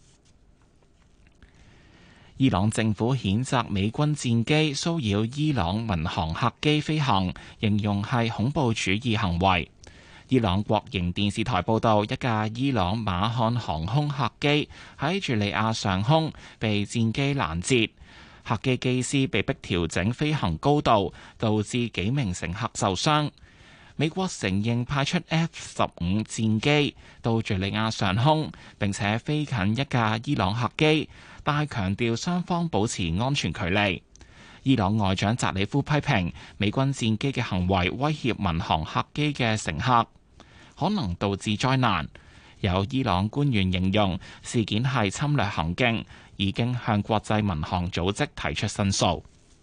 伊朗政府譴責美軍戰機騷擾伊朗民航客機飛行，形容係恐怖主義行為。伊朗國營電視台報道，一架伊朗馬漢航空客機喺敘利亞上空被戰機攔截。客機機師被迫調整飛行高度，導致幾名乘客受傷。美國承認派出 F 十五戰機到敘利亞上空，並且飛近一架伊朗客機，但係強調雙方保持安全距離。伊朗外長扎里夫批評美軍戰機嘅行為威脅民航客機嘅乘客，可能導致災難。有伊朗官員形容事件係侵略行徑，已經向國際民航組織提出申訴。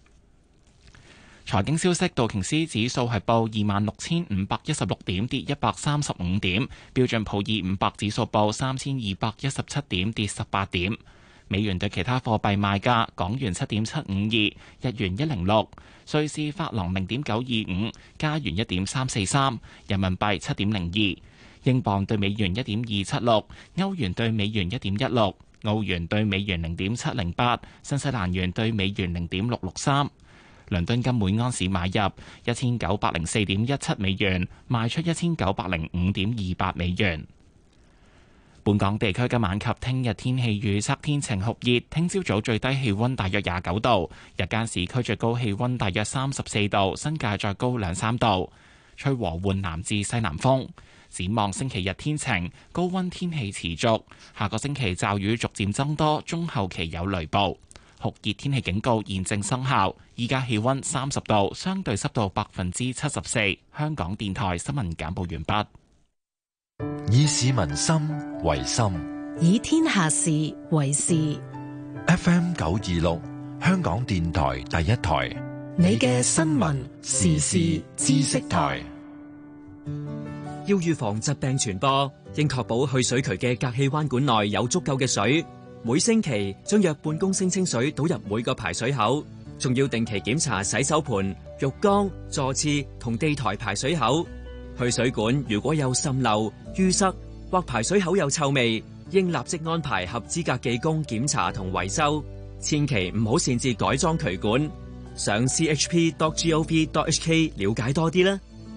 財經消息，道瓊斯指數係報二萬六千五百一十六點，跌一百三十五點；標準普爾五百指數報三千二百一十七點，跌十八點。美元對其他貨幣賣價：港元七點七五二，日元一零六，瑞士法郎零點九二五，加元一點三四三，人民幣七點零二。英鎊對美元一點二七六，歐元對美元一點一六，澳元對美元零點七零八，新西蘭元對美元零點六六三。倫敦金每安士買入一千九百零四點一七美元，賣出一千九百零五點二八美元。本港地區今晚及聽日天氣預測天晴酷熱，聽朝早最低氣溫大約廿九度，日間市區最高氣溫大約三十四度，新界再高兩三度，吹和緩南至西南風。展望星期日天晴，高溫天氣持續。下個星期驟雨逐漸增多，中後期有雷暴。酷熱天氣警告現正生效。依家氣溫三十度，相對濕度百分之七十四。香港電台新聞簡報完畢。 以市民心為心， 以天下事為事。 F M 九二六，香港電台第一台， 你嘅新聞時事知識台。 要預防疾病傳播，應確保去水渠嘅隔氣彎管內有足夠嘅水。每星期將約半公升清水倒入每個排水口，仲要定期檢查洗手盆、浴缸、座廁同地台排水口。去水管如果有滲漏、淤塞或排水口有臭味，應立即安排合資格技工檢查同維修。千祈唔好擅自改裝渠管。上 c h p dot gov dot h k 了解多啲啦。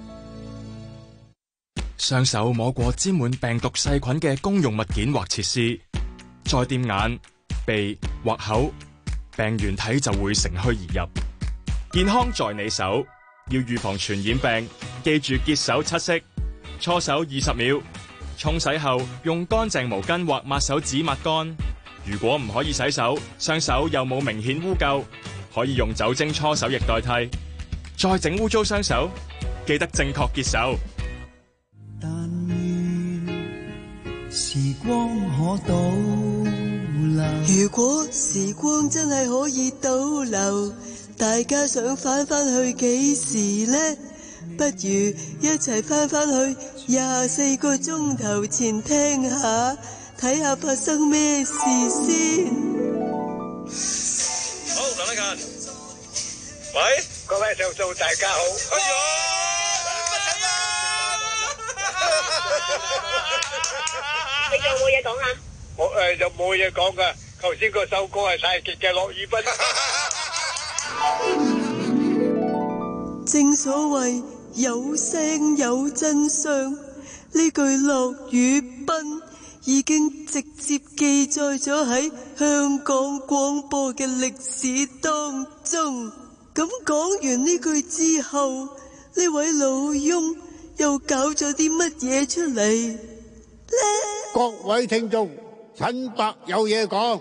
雙手摸過沾滿病毒細菌嘅公用物件或設施，再掂眼、鼻或口，病原體就會乘虛而入。健康在你手，要預防傳染病，記住潔手七式，搓手二十秒，沖洗後用乾淨毛巾或抹手紙抹乾。如果唔可以洗手，雙手又冇明顯污垢，可以用酒精搓手液代替。再整污糟雙手，記得正確潔手。 時光可倒流，如果時光真係可以倒流，大家想返返去幾時呢？ 不如一齊翻返去廿四個鐘頭前聽下，睇下發生咩事先。 好，梁德勤，喂，各位聽眾大家好。哎呀！ 你仲有冇嘢講啊？ 我誒就冇嘢講噶，頭先嗰首歌係太極嘅駱以賓。 正所謂有聲有真相，呢句駱以賓已經直接記載咗喺香港廣播嘅歷史當中。咁講完呢句之後，呢位老翁又搞咗啲乜嘢出嚟咧？ 各位聽眾，陳伯有嘢講。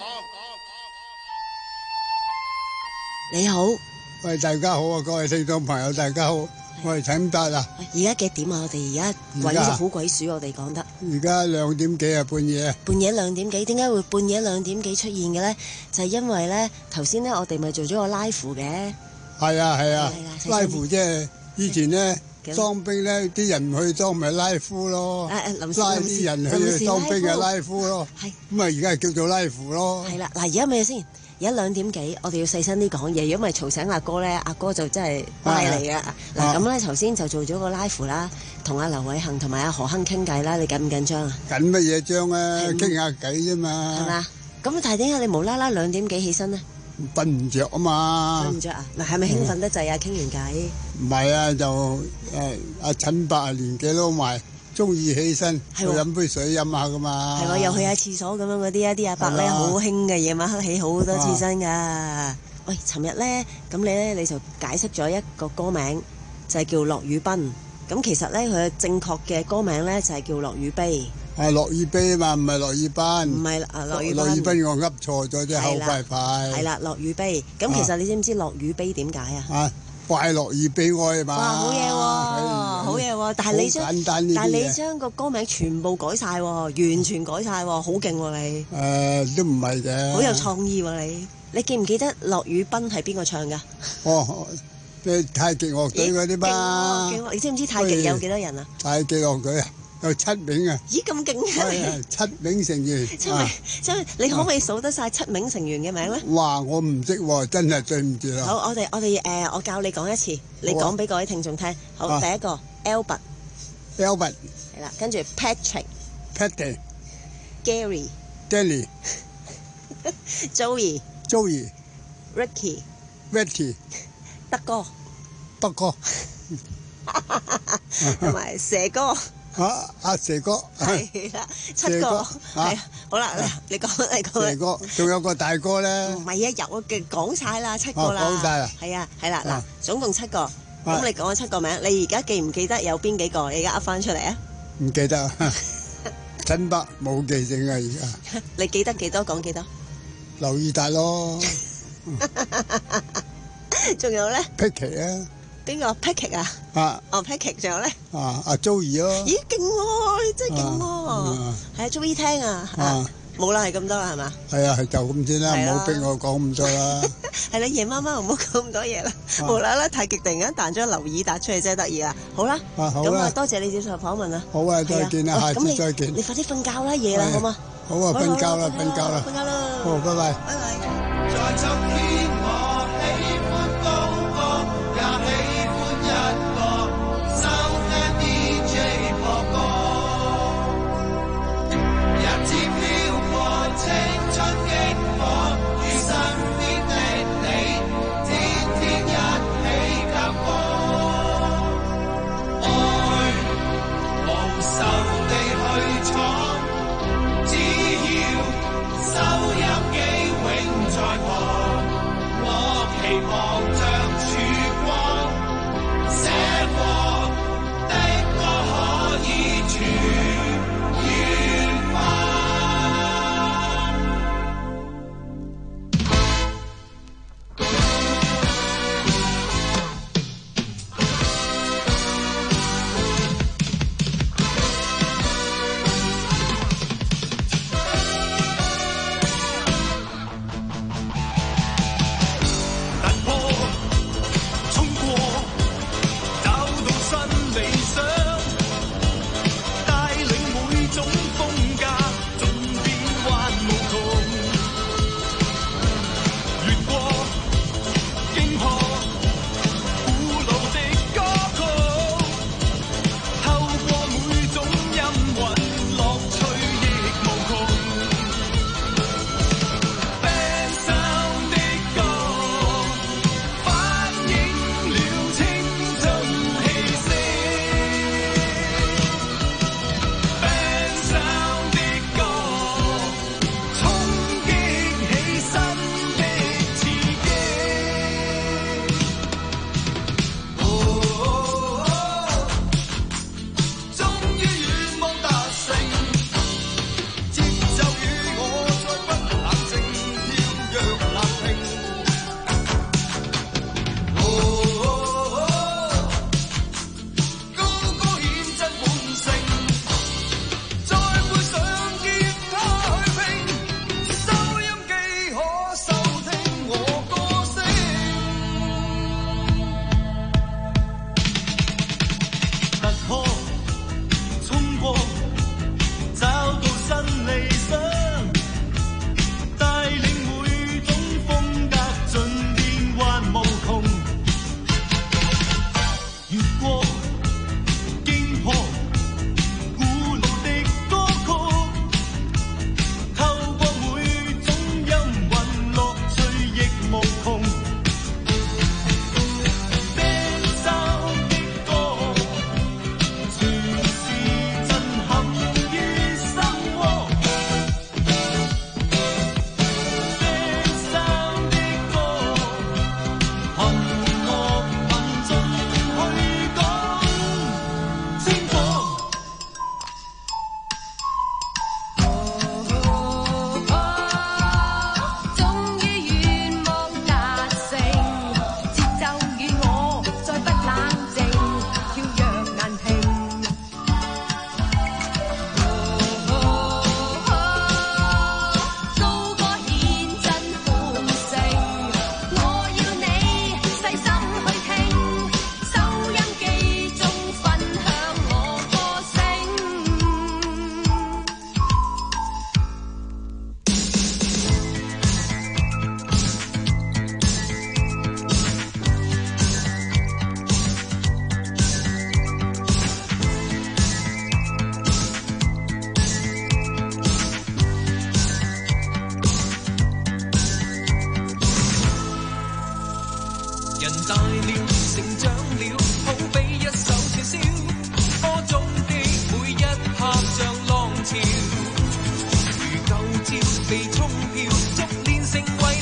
你好， 喂，大家好啊！各位聽眾朋友，大家好，我係陳伯啊。 而家幾點啊？我哋而家鬼好鬼鼠，我哋講得。 而家兩點幾啊，半夜。 半夜兩點幾，點解會半夜兩點幾出現嘅咧？就係因為咧，頭先咧，我哋咪做咗個拉符嘅。 係啊係啊，拉符即係以前咧。當兵咧，啲人唔去當咪拉夫咯，拉啲人去當兵嘅拉夫咯，咁啊而家係叫做拉符咯。 係啦，嗱而家咩先？而家兩點幾，我哋要細聲啲講嘢，如果唔係嘈醒阿哥咧，阿哥就真係乖嚟嘅。嗱咁咧，頭先就做咗個拉符啦，同阿劉偉恒同埋阿何亨傾偈啦，你緊唔緊張啊？ 緊乜嘢張啊？傾下偈啫嘛。係嘛？ 咁但係點解你無啦啦兩點幾起身呢？ 瞓唔着啊嘛！ 瞓唔着啊？嗱，係咪興奮得滯啊？傾完偈？ 唔係啊，就誒阿陳伯年紀撈埋，中意起身去飲杯水飲下噶嘛。係喎， 又去下廁所咁樣嗰啲啊！啲阿伯咧好興嘅，夜晚黑起好多次身噶。喂，尋日咧咁你咧你就解釋咗一個歌名，就係叫駱以賓。咁其實咧佢正確嘅歌名咧就係叫駱以卑。 係駱以卑啊嘛，唔係駱以賓。 唔係啊，駱以賓。 駱以賓我噏錯咗啫，後快快。 係啦，駱以卑。咁其實你知唔知駱以卑點解啊？ 啊，快樂以悲哀嘛。 哇，好嘢喎，好嘢喎！但係你將但係你將個歌名全部改晒，完全改晒，好勁喎你。 誒，都唔係嘅。 好有創意喎你！你記唔記得駱以賓係邊個唱㗎？ 哦，即係太極樂隊嗰啲嘛。 勁喎！你知唔知太極有幾多人啊？ 太極樂隊啊！有七名啊！ 咦，咁勁嘅！ 七名成員， 七名，即係你可唔可以數得晒七名成員嘅名咧？ 哇！我唔識喎，真係對唔住啦。 好，我哋我哋誒，我教你講一次，你講俾各位聽眾聽。好，第一個 Albert，Albert 係啦，跟住 Patrick，Patrick，Gary，Joey，Joey，Ricky，Ricky， 德哥， 德哥， 同埋蛇哥。 啊！阿蛇哥係啦，七個係好啦，你講你講。 蛇哥仲有個大哥咧。 唔係啊，有嘅講晒啦，七個啦。 講晒啦。 係啊，係啦，嗱，總共七個。咁你講咗七個名，你而家記唔記得有邊幾個？你而家噏翻出嚟啊？ 唔記得啊，陳伯冇記性啊，而家。 你記得幾多？講幾多？ 劉以達咯。 仲有咧 ？Picky 啊。 邊個 Patrick 啊？啊，哦 Patrick， 仲有咧？ 啊，阿 Joey 咯。 咦，勁喎！你真係勁喎！係啊 Joey 聽啊，冇啦，係咁多啦，係嘛？ 係啊，係就咁先啦，唔好逼我講咁多啦。 係啦，夜媽媽唔好講咁多嘢啦，無啦啦太極突然間彈咗劉以達出嚟，真係得意啊！好啦，咁啊，多謝你接受訪問啊！ 好啊，再見啦，下次再見。 你快啲瞓覺啦，夜啦，好嘛？ 好啊，瞓覺啦，瞓覺啦， 瞓覺啦， 好，拜拜。 拜拜。 收音機永在旁。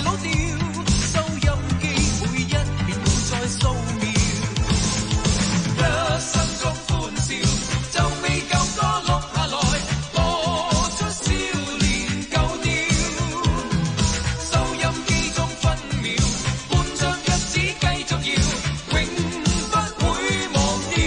老調，收音機每一遍再掃描，一生中歡笑，就未舊歌錄下來，播出少年舊調，收音機中分秒，伴着日子繼續搖，永不會忘掉。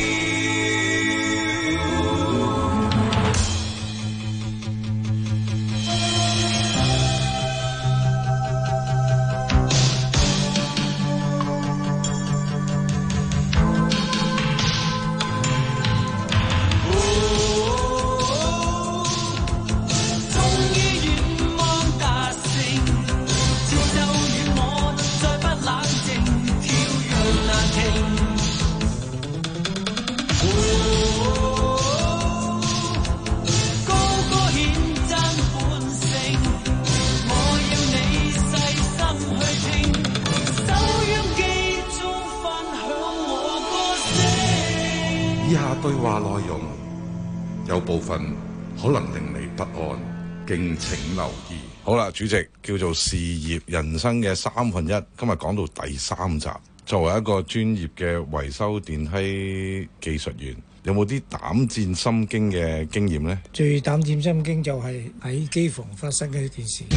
以下對話內容有部分可能令你不安，敬請留意。好啦，主席，叫做事業人生嘅三分一，今日講到第三集。作為一個專業嘅維修電梯技術員，有冇啲膽戰心驚嘅經驗呢？ 最膽戰心驚就係喺機房發生嘅一件事。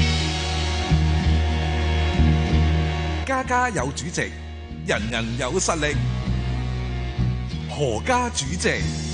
家家有主席，人人有實力。何家主席。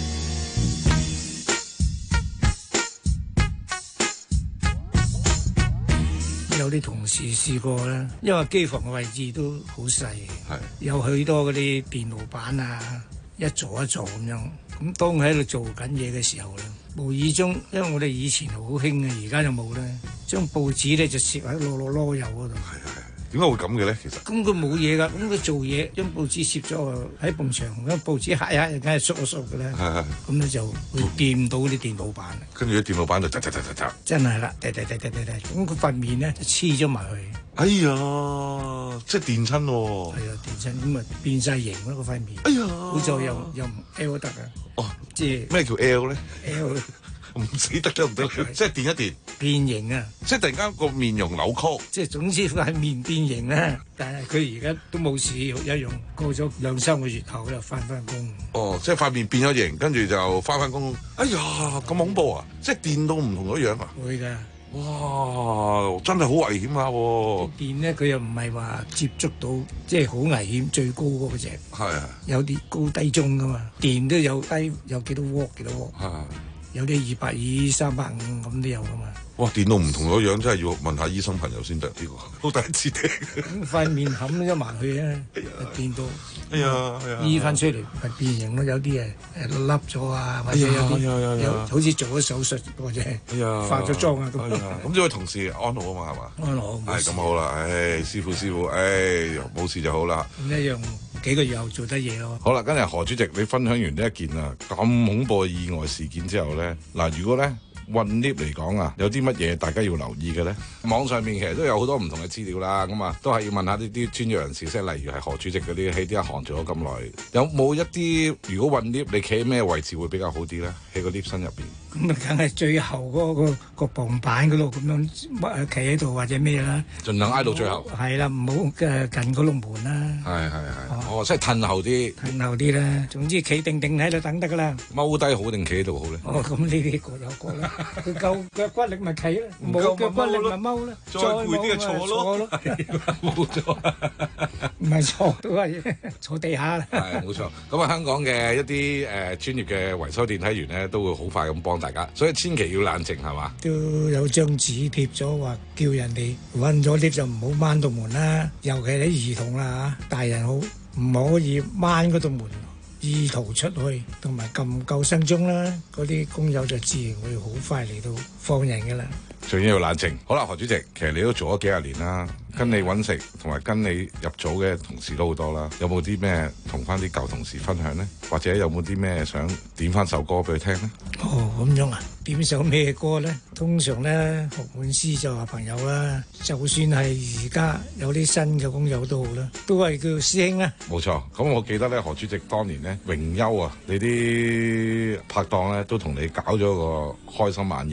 有啲同事試過啦，因為機房嘅位置都好細，有許多嗰啲電路板啊，一座一座咁樣。咁當喺度做緊嘢嘅時候咧，無意中，因為我哋以前好興嘅，而家就冇咧，將報紙咧就攝喺攞攞籮柚嗰度。 點解會咁嘅咧？其實咁佢冇嘢㗎，咁佢做嘢將報紙攝咗喺埲牆，咁報紙揩一揩，梗係縮一縮嘅咧。係係。咁咧就會掂到啲電路板。 跟住啲電路板就嗒嗒嗒嗒嗒。 真係啦，嗒嗒嗒嗒嗒嗒。咁佢塊面咧就黐咗埋去。 哎呀，即係電親喎。係啊，電親咁啊變晒形啦個塊面。 哎呀， 好在又又唔 L 得啊。 哦， 即係咩叫 L 咧 ？L 唔死得得唔得？即係電一電變形啊！ 即係突然間個面容扭曲， 即係總之塊面變形啦。但係佢而家都冇事一樣，過咗兩三個月後就翻返工。 哦，即係塊面變咗形，跟住就翻返工。哎呀，咁恐怖啊！即係電到唔同咗樣啊！ 會㗎。 哇，真係好危險下喎！ 電咧，佢又唔係話接觸到，即係好危險，最高嗰個隻。 係啊。有啲高低中㗎嘛，電都有低，有幾多瓦幾多瓦。 係。 有啲二百二、三百五咁都有噶嘛。 哇！電到唔同咗樣，真係要問下醫生朋友先得呢個，好第一次聽。 塊面冚咗埋去啊，電到。 哎呀，係啊。 醫翻出嚟係變形咯，有啲誒誒凹咗啊，或者有啲有好似做咗手術或者化咗妝啊咁。 咁呢位同事安好啊嘛，係嘛？ 安好。 係咁好啦，唉，師傅師傅，唉，冇事就好啦。 咁一樣幾個月後做得嘢咯。 好啦，今日何主席你分享完呢一件啊咁恐怖嘅意外事件之後咧，嗱，如果咧運 lift 嚟講啊，有啲乜嘢大家要留意嘅咧？網上面其實都有好多唔同嘅資料啦，咁啊都係要問下呢啲專業人士，即係例如係何主席嗰啲喺呢一行做咗咁耐，有冇一啲如果運 lift你企喺咩位置會比較好啲咧？喺個 lift 身入邊。 咁啊，梗係最後嗰個個磅板嗰度咁樣乜企喺度或者咩啦， 盡量挨到最後。 係啦，唔好誒近嗰籠門啦。 係係係，哦，即係褪後啲。 褪後啲啦，總之企定定喺度等得噶啦。 踎低好定企喺度好咧？ 哦，咁呢啲各有各啦。佢夠腳骨力咪企咯，冇腳骨力咪踎啦。 再攰啲就坐咯。冇錯， 唔係坐都係坐地下啦。 係冇錯。咁啊，香港嘅一啲誒專業嘅維修電梯員咧，都會好快咁幫大家，所以千祈要冷靜係嘛？ 都有張紙貼咗話，叫人哋揾咗 lift 就唔好掹道門啦，尤其啲兒童啦嚇，大人好唔可以掹嗰道門，意圖出去，同埋撳救生鐘啦，嗰啲工友就自然會好快嚟到放人㗎啦。 最緊要冷靜。好啦，何主席，其實你都做咗幾廿年啦，跟你揾食同埋跟你入組嘅同事都好多啦。有冇啲咩同翻啲舊同事分享呢？或者有冇啲咩想點翻首歌俾佢聽呢？ 哦，咁樣啊？點首咩歌呢？通常呢，學滿師就話朋友啦。就算係而家有啲新嘅工友都好啦，都係叫師兄啦。 冇錯。咁我記得咧，何主席當年呢，榮休啊，你啲拍檔咧都同你搞咗個開心晚宴嘅喎。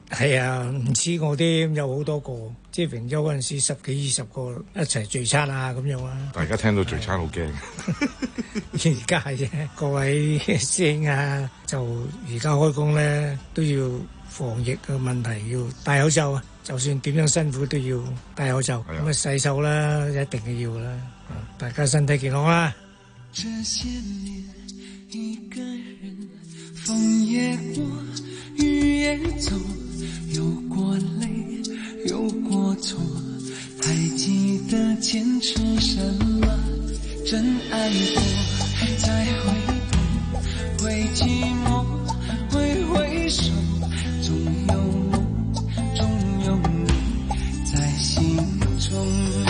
係啊，唔似我啲有好多個，即係平洲嗰陣時十幾二十個一齊聚餐啊咁樣啊。 大家聽到聚餐好驚。 而家係啫，各位師兄啊，就而家開工咧都要防疫嘅問題，要戴口罩啊。就算點樣辛苦都要戴口罩，咁啊洗手啦，一定係要啦。大家身體健康啦。 這些年一個人，風也過，雨也走，有過淚，有過錯，還記得堅持什麼？真愛過，再回頭，會寂寞，會回首，總有夢，總有你在心中。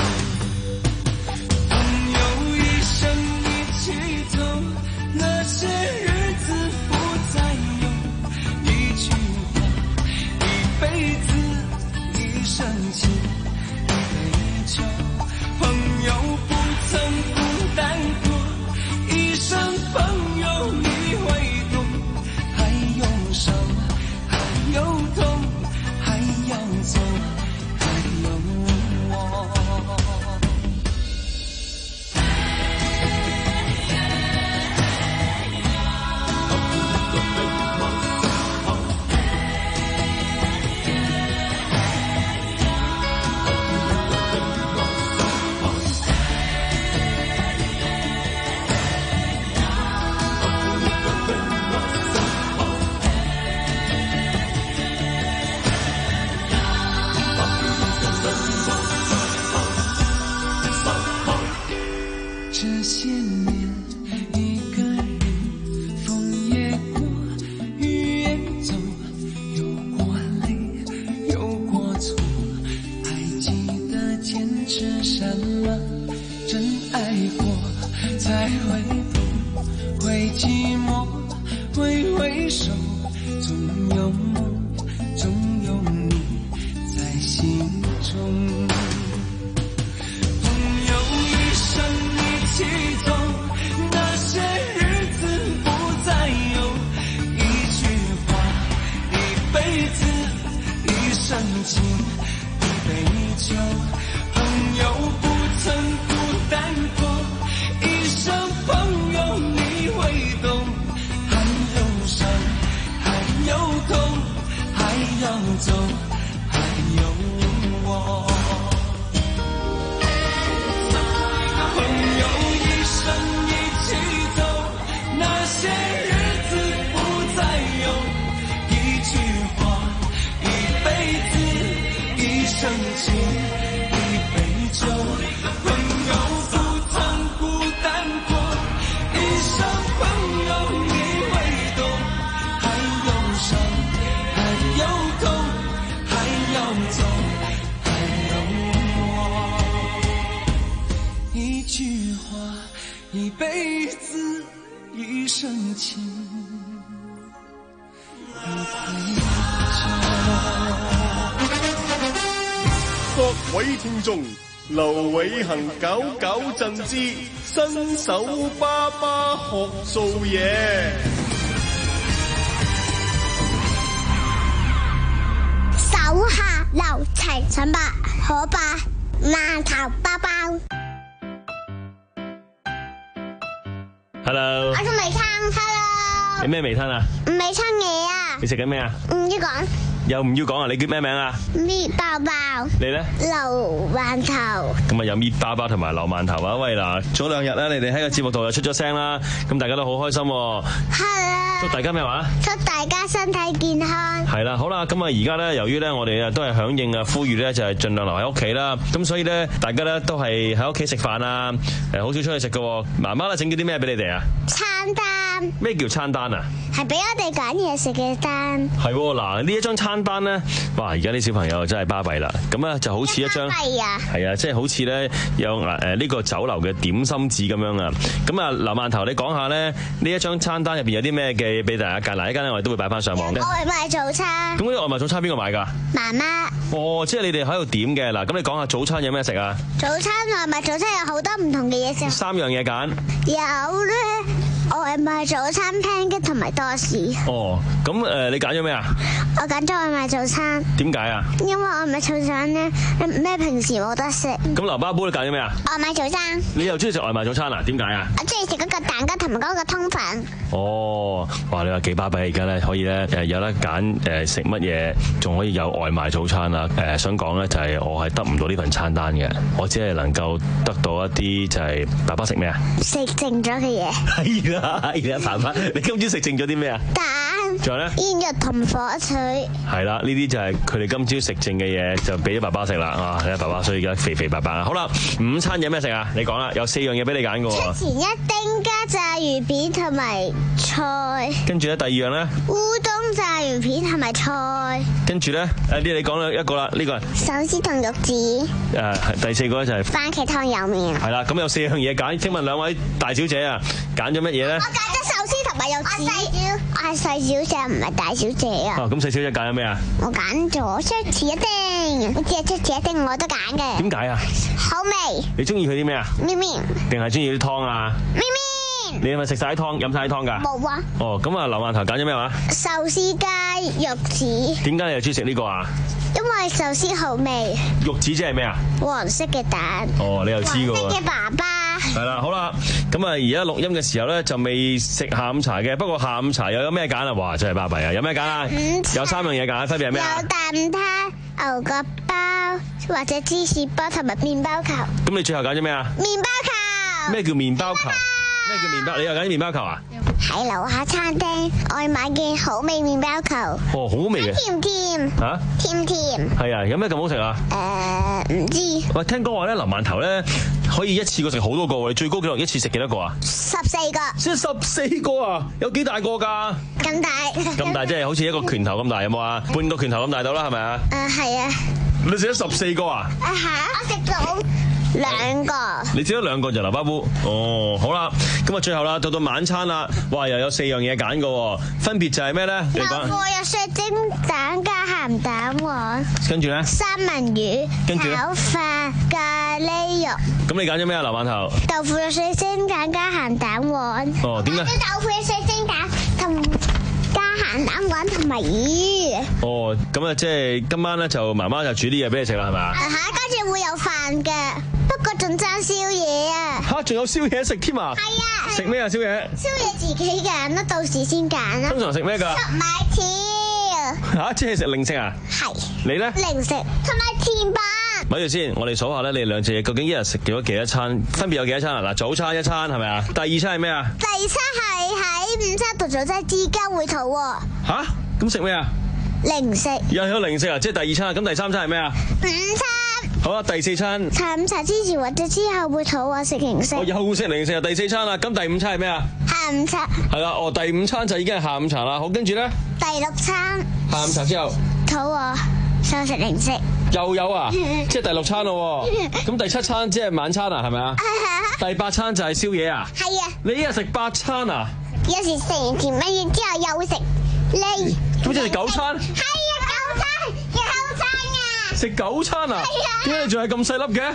朋友一生一起走，那些日子不再有，一句話，一輩子，一生情，一杯酒。朋友不曾孤單過，一生朋友你會懂，還有傷，還有痛，還要走，還有我。這些年一個人，風也過，雨也走，有過淚，有過錯，還記得堅持什麼？真愛過，再回頭，會寂寞，會回首，總有夢，總有你在心中。一起走，那些日子不再有，一句話，一輩子，一生情，一杯酒。朋友不曾孤單過，一生朋友你會懂，還有傷，還有痛，還要走，還有我。一起走，那些日子不再有，一句話，一輩子，一生情，一杯酒。朋友不曾孤單過，一生朋友你會懂，還有傷，還有痛，還要走，還有我。一句話，一輩子，一生情，一杯酒。 各位聽眾，劉偉恒九九贈之新手爸爸學做嘢。 手下留情，陳伯可伯饅頭包包。 Hello， 我食微餐 ，Hello。 你咩微餐啊？ 微餐嘢啊。 你食緊咩啊？ 唔要講。 又唔要講啊？你叫咩名啊？ 搣包包。 你咧？ 劉饅頭。 咁啊有搣包包同埋劉饅頭啊！喂嗱，早兩日咧，你哋喺個節目度又出咗聲啦，咁大家都好開心。 係啊。 祝大家咩話？ 祝大家身體健康。 係啦，好啦，咁啊而家咧，由於咧我哋啊都係響應啊呼籲咧，就係盡量留喺屋企啦。咁所以咧，大家咧都係喺屋企食飯啊，誒好少出去食噶。媽媽咧整咗啲咩俾你哋啊？ 餐單。 咩叫餐單啊？ 係俾我哋揀嘢食嘅單。 係嗱，呢一張餐單咧，哇！而家啲小朋友真係巴閉啦。咁啊就好似一張係啊，係啊，即係好似咧有嗱誒呢個酒樓嘅點心紙咁樣啊。咁啊，劉饅頭，你講下咧呢一張餐單入邊有啲咩嘅俾大家揀？嗱，一間咧我哋都會擺翻上網嘅。 外賣早餐。咁嗰啲外賣早餐邊個買㗎？ 媽媽。 哦，即係你哋喺度點嘅嗱。咁你講下早餐有咩食啊？ 早餐外賣早餐有好多唔同嘅嘢食。 三樣嘢揀。 有咧外賣早餐 pancake 同埋多士。 哦，咁誒、呃，你揀咗咩啊？ 我揀咗外賣早餐。 點解啊？ 因為外賣早餐咧咩平時冇得食。 咁劉巴布你揀咗咩啊？ 外賣早餐。 你又中意食外賣早餐啊？點解啊？ 我中意食嗰個蛋糕同埋嗰個通粉。 哦，哇！你話幾巴閉而家咧，可以咧誒有得揀誒食乜嘢，仲可以有外賣早餐啊！誒、呃、想講咧就係我係得唔到呢份餐單嘅，我只係能夠得到一啲就係爸爸食咩啊？ 食剩咗嘅嘢。 係啦係啦，爸爸，你今朝食剩咗啲咩啊？ 蛋。 仲有咧？ 煙肉同火腿。係啦，呢啲就係佢哋今朝食剩嘅嘢，就俾咗爸爸食啦。啊，睇下爸爸，所以而家肥肥白白啊！好啦，午餐有咩食啊？你講啦，有四樣嘢俾你揀嘅喎。 出前一丁加炸魚片同埋菜。跟住咧，第二樣咧？烏冬炸魚片同埋菜。跟住咧，誒呢你講啦一個啦，呢個壽司同肉子。誒第四個咧就係番茄湯油麵。係啦，咁有四樣嘢揀。請問兩位大小姐啊，揀咗乜嘢咧？我揀咗壽司同埋肉子。我細小，我係細小姐，唔係大小姐啊。哦，咁細小姐揀咗咩啊？我揀咗出前一丁，我只係出前一丁我都揀嘅。點解啊？好味。你中意佢啲咩啊？麵麵。定係中意啲湯啊？麵麵。你係咪食晒啲湯，飲晒啲湯㗎？冇啊。哦，咁啊，劉饅頭揀咗咩話？壽司加肉子。點解你又中意食呢個啊？因為壽司好味。肉子即係咩啊？黃色嘅蛋。哦，你又知㗎喎。黃色嘅爸爸。係啦，好啦，咁啊，而家錄音嘅時候咧就未食下午茶嘅，不過下午茶又有咩揀啊？哇，真係巴閉啊！有咩揀啊？有三樣嘢揀，分別係咩啊？有蛋撻、牛角包或者芝士包同埋麵包球。咁你最後揀咗咩啊？麵包球。咩叫麵包球？咩叫麵包？你又揀麵包球啊？喺樓下餐廳外買嘅好味麵包球。哦，好味嘅。甜甜。嚇？甜甜。係啊，有咩咁好食啊？誒，唔知。喂，聽講話咧，劉饅頭咧可以一次過食好多個喎，你最高紀錄一次食幾多個啊？十四個。先十四個啊？有幾大個㗎？咁大。咁大即係好似一個拳頭咁大，有冇啊？半個拳頭咁大到啦，係咪啊？誒，係啊。你食咗十四個啊？啊嚇！我食咗兩個。你食咗兩個就劉巴布。哦，好啦，咁啊最後啦，到到晚餐啦，哇又有四樣嘢揀嘅，分別就係咩咧？你講。豆腐有水蒸蛋加鹹蛋黃。跟住咧？三文魚。跟住咧？炒飯咖喱肉。咁你揀咗咩啊？劉饅頭。豆腐有水蒸蛋加鹹蛋黃。哦，點解？豆腐有水蒸蛋同加鹹蛋黃同埋魚。哦，咁啊即係今晚咧就媽媽就煮啲嘢俾你食啦，係咪啊？啊嚇，跟住會有飯嘅。不過仲爭宵夜啊！吓，仲有宵夜食添啊！係啊！食咩啊？宵夜？宵夜自己揀啦，到時先揀啦。通常食咩噶？粟米條。吓，即係食零食啊？係。你咧？零食同埋甜品。咪住先，我哋數下咧，你哋兩隻嘢究竟一日食咗幾多餐？分別有幾多餐啊？嗱，早餐一餐係咪啊？第二餐係咩啊？第二餐係喺午餐同早餐之間會肚喎。吓？咁食咩啊？零食。又有零食啊？即係第二餐，咁第三餐係咩啊？午餐。好啦，第四餐。下午茶之前或者之後會肚餓食零食。我又食零食啊！第四餐啦，咁第五餐係咩啊？下午茶。係啦，哦，第五餐就已經係下午茶啦。好，跟住咧。第六餐。下午茶之後。肚餓，想食零食。又有啊？即係第六餐咯。咁第七餐即係晚餐啊？係咪啊？第八餐就係宵夜啊？係啊。你一日食八餐啊？有時食完甜品之後又會食呢。咁即係九餐？係啊，九餐，九餐啊！食九餐啊？點解你仲係咁細粒嘅？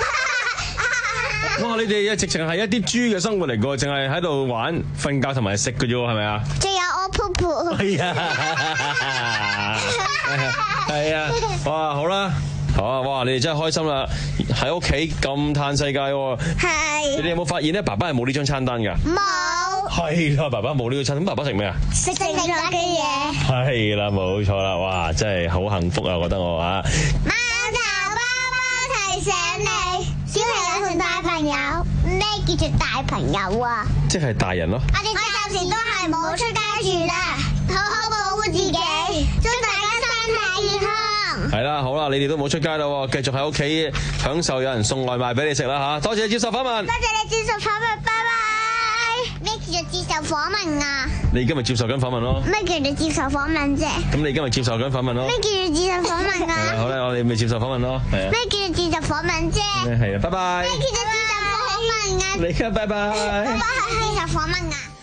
哇！你哋直情係一啲豬嘅生活嚟㗎，淨係喺度玩、瞓覺同埋食嘅啫喎，係咪啊？仲有我噗噗。係啊，係啊，哇！好啦，好啊！哇！你哋真係開心啦，喺屋企咁嘆世界喎。係。你哋有冇發現咧？爸爸係冇呢張餐單㗎？冇。係啦，爸爸冇呢個餐，咁爸爸食咩啊？食剩咗嘅嘢。係啦，冇錯啦，哇！真係好幸福啊，我覺得我啊。饅頭爸爸提醒你，小朋友同大朋友，咩叫做大朋友啊？即係大人咯。我哋暫時都係冇出街住啦，好好保護自己，祝大家身體健康。係啦，好啦，你哋都冇出街啦，繼續喺屋企享受有人送外賣俾你食啦吓。多謝你接受訪問。多謝你接受訪問，拜拜。咩叫做接受訪問啊？你今日接受緊訪問咯。咩叫做接受訪問啫？咁你今日接受緊訪問咯。咩叫做接受訪問啊？好啦，我哋咪接受訪問咯。係啊。咩叫做接受訪問啫？係啊，拜拜。咩叫做接受訪問啊？你嘅拜拜。拜拜係接受訪問啊？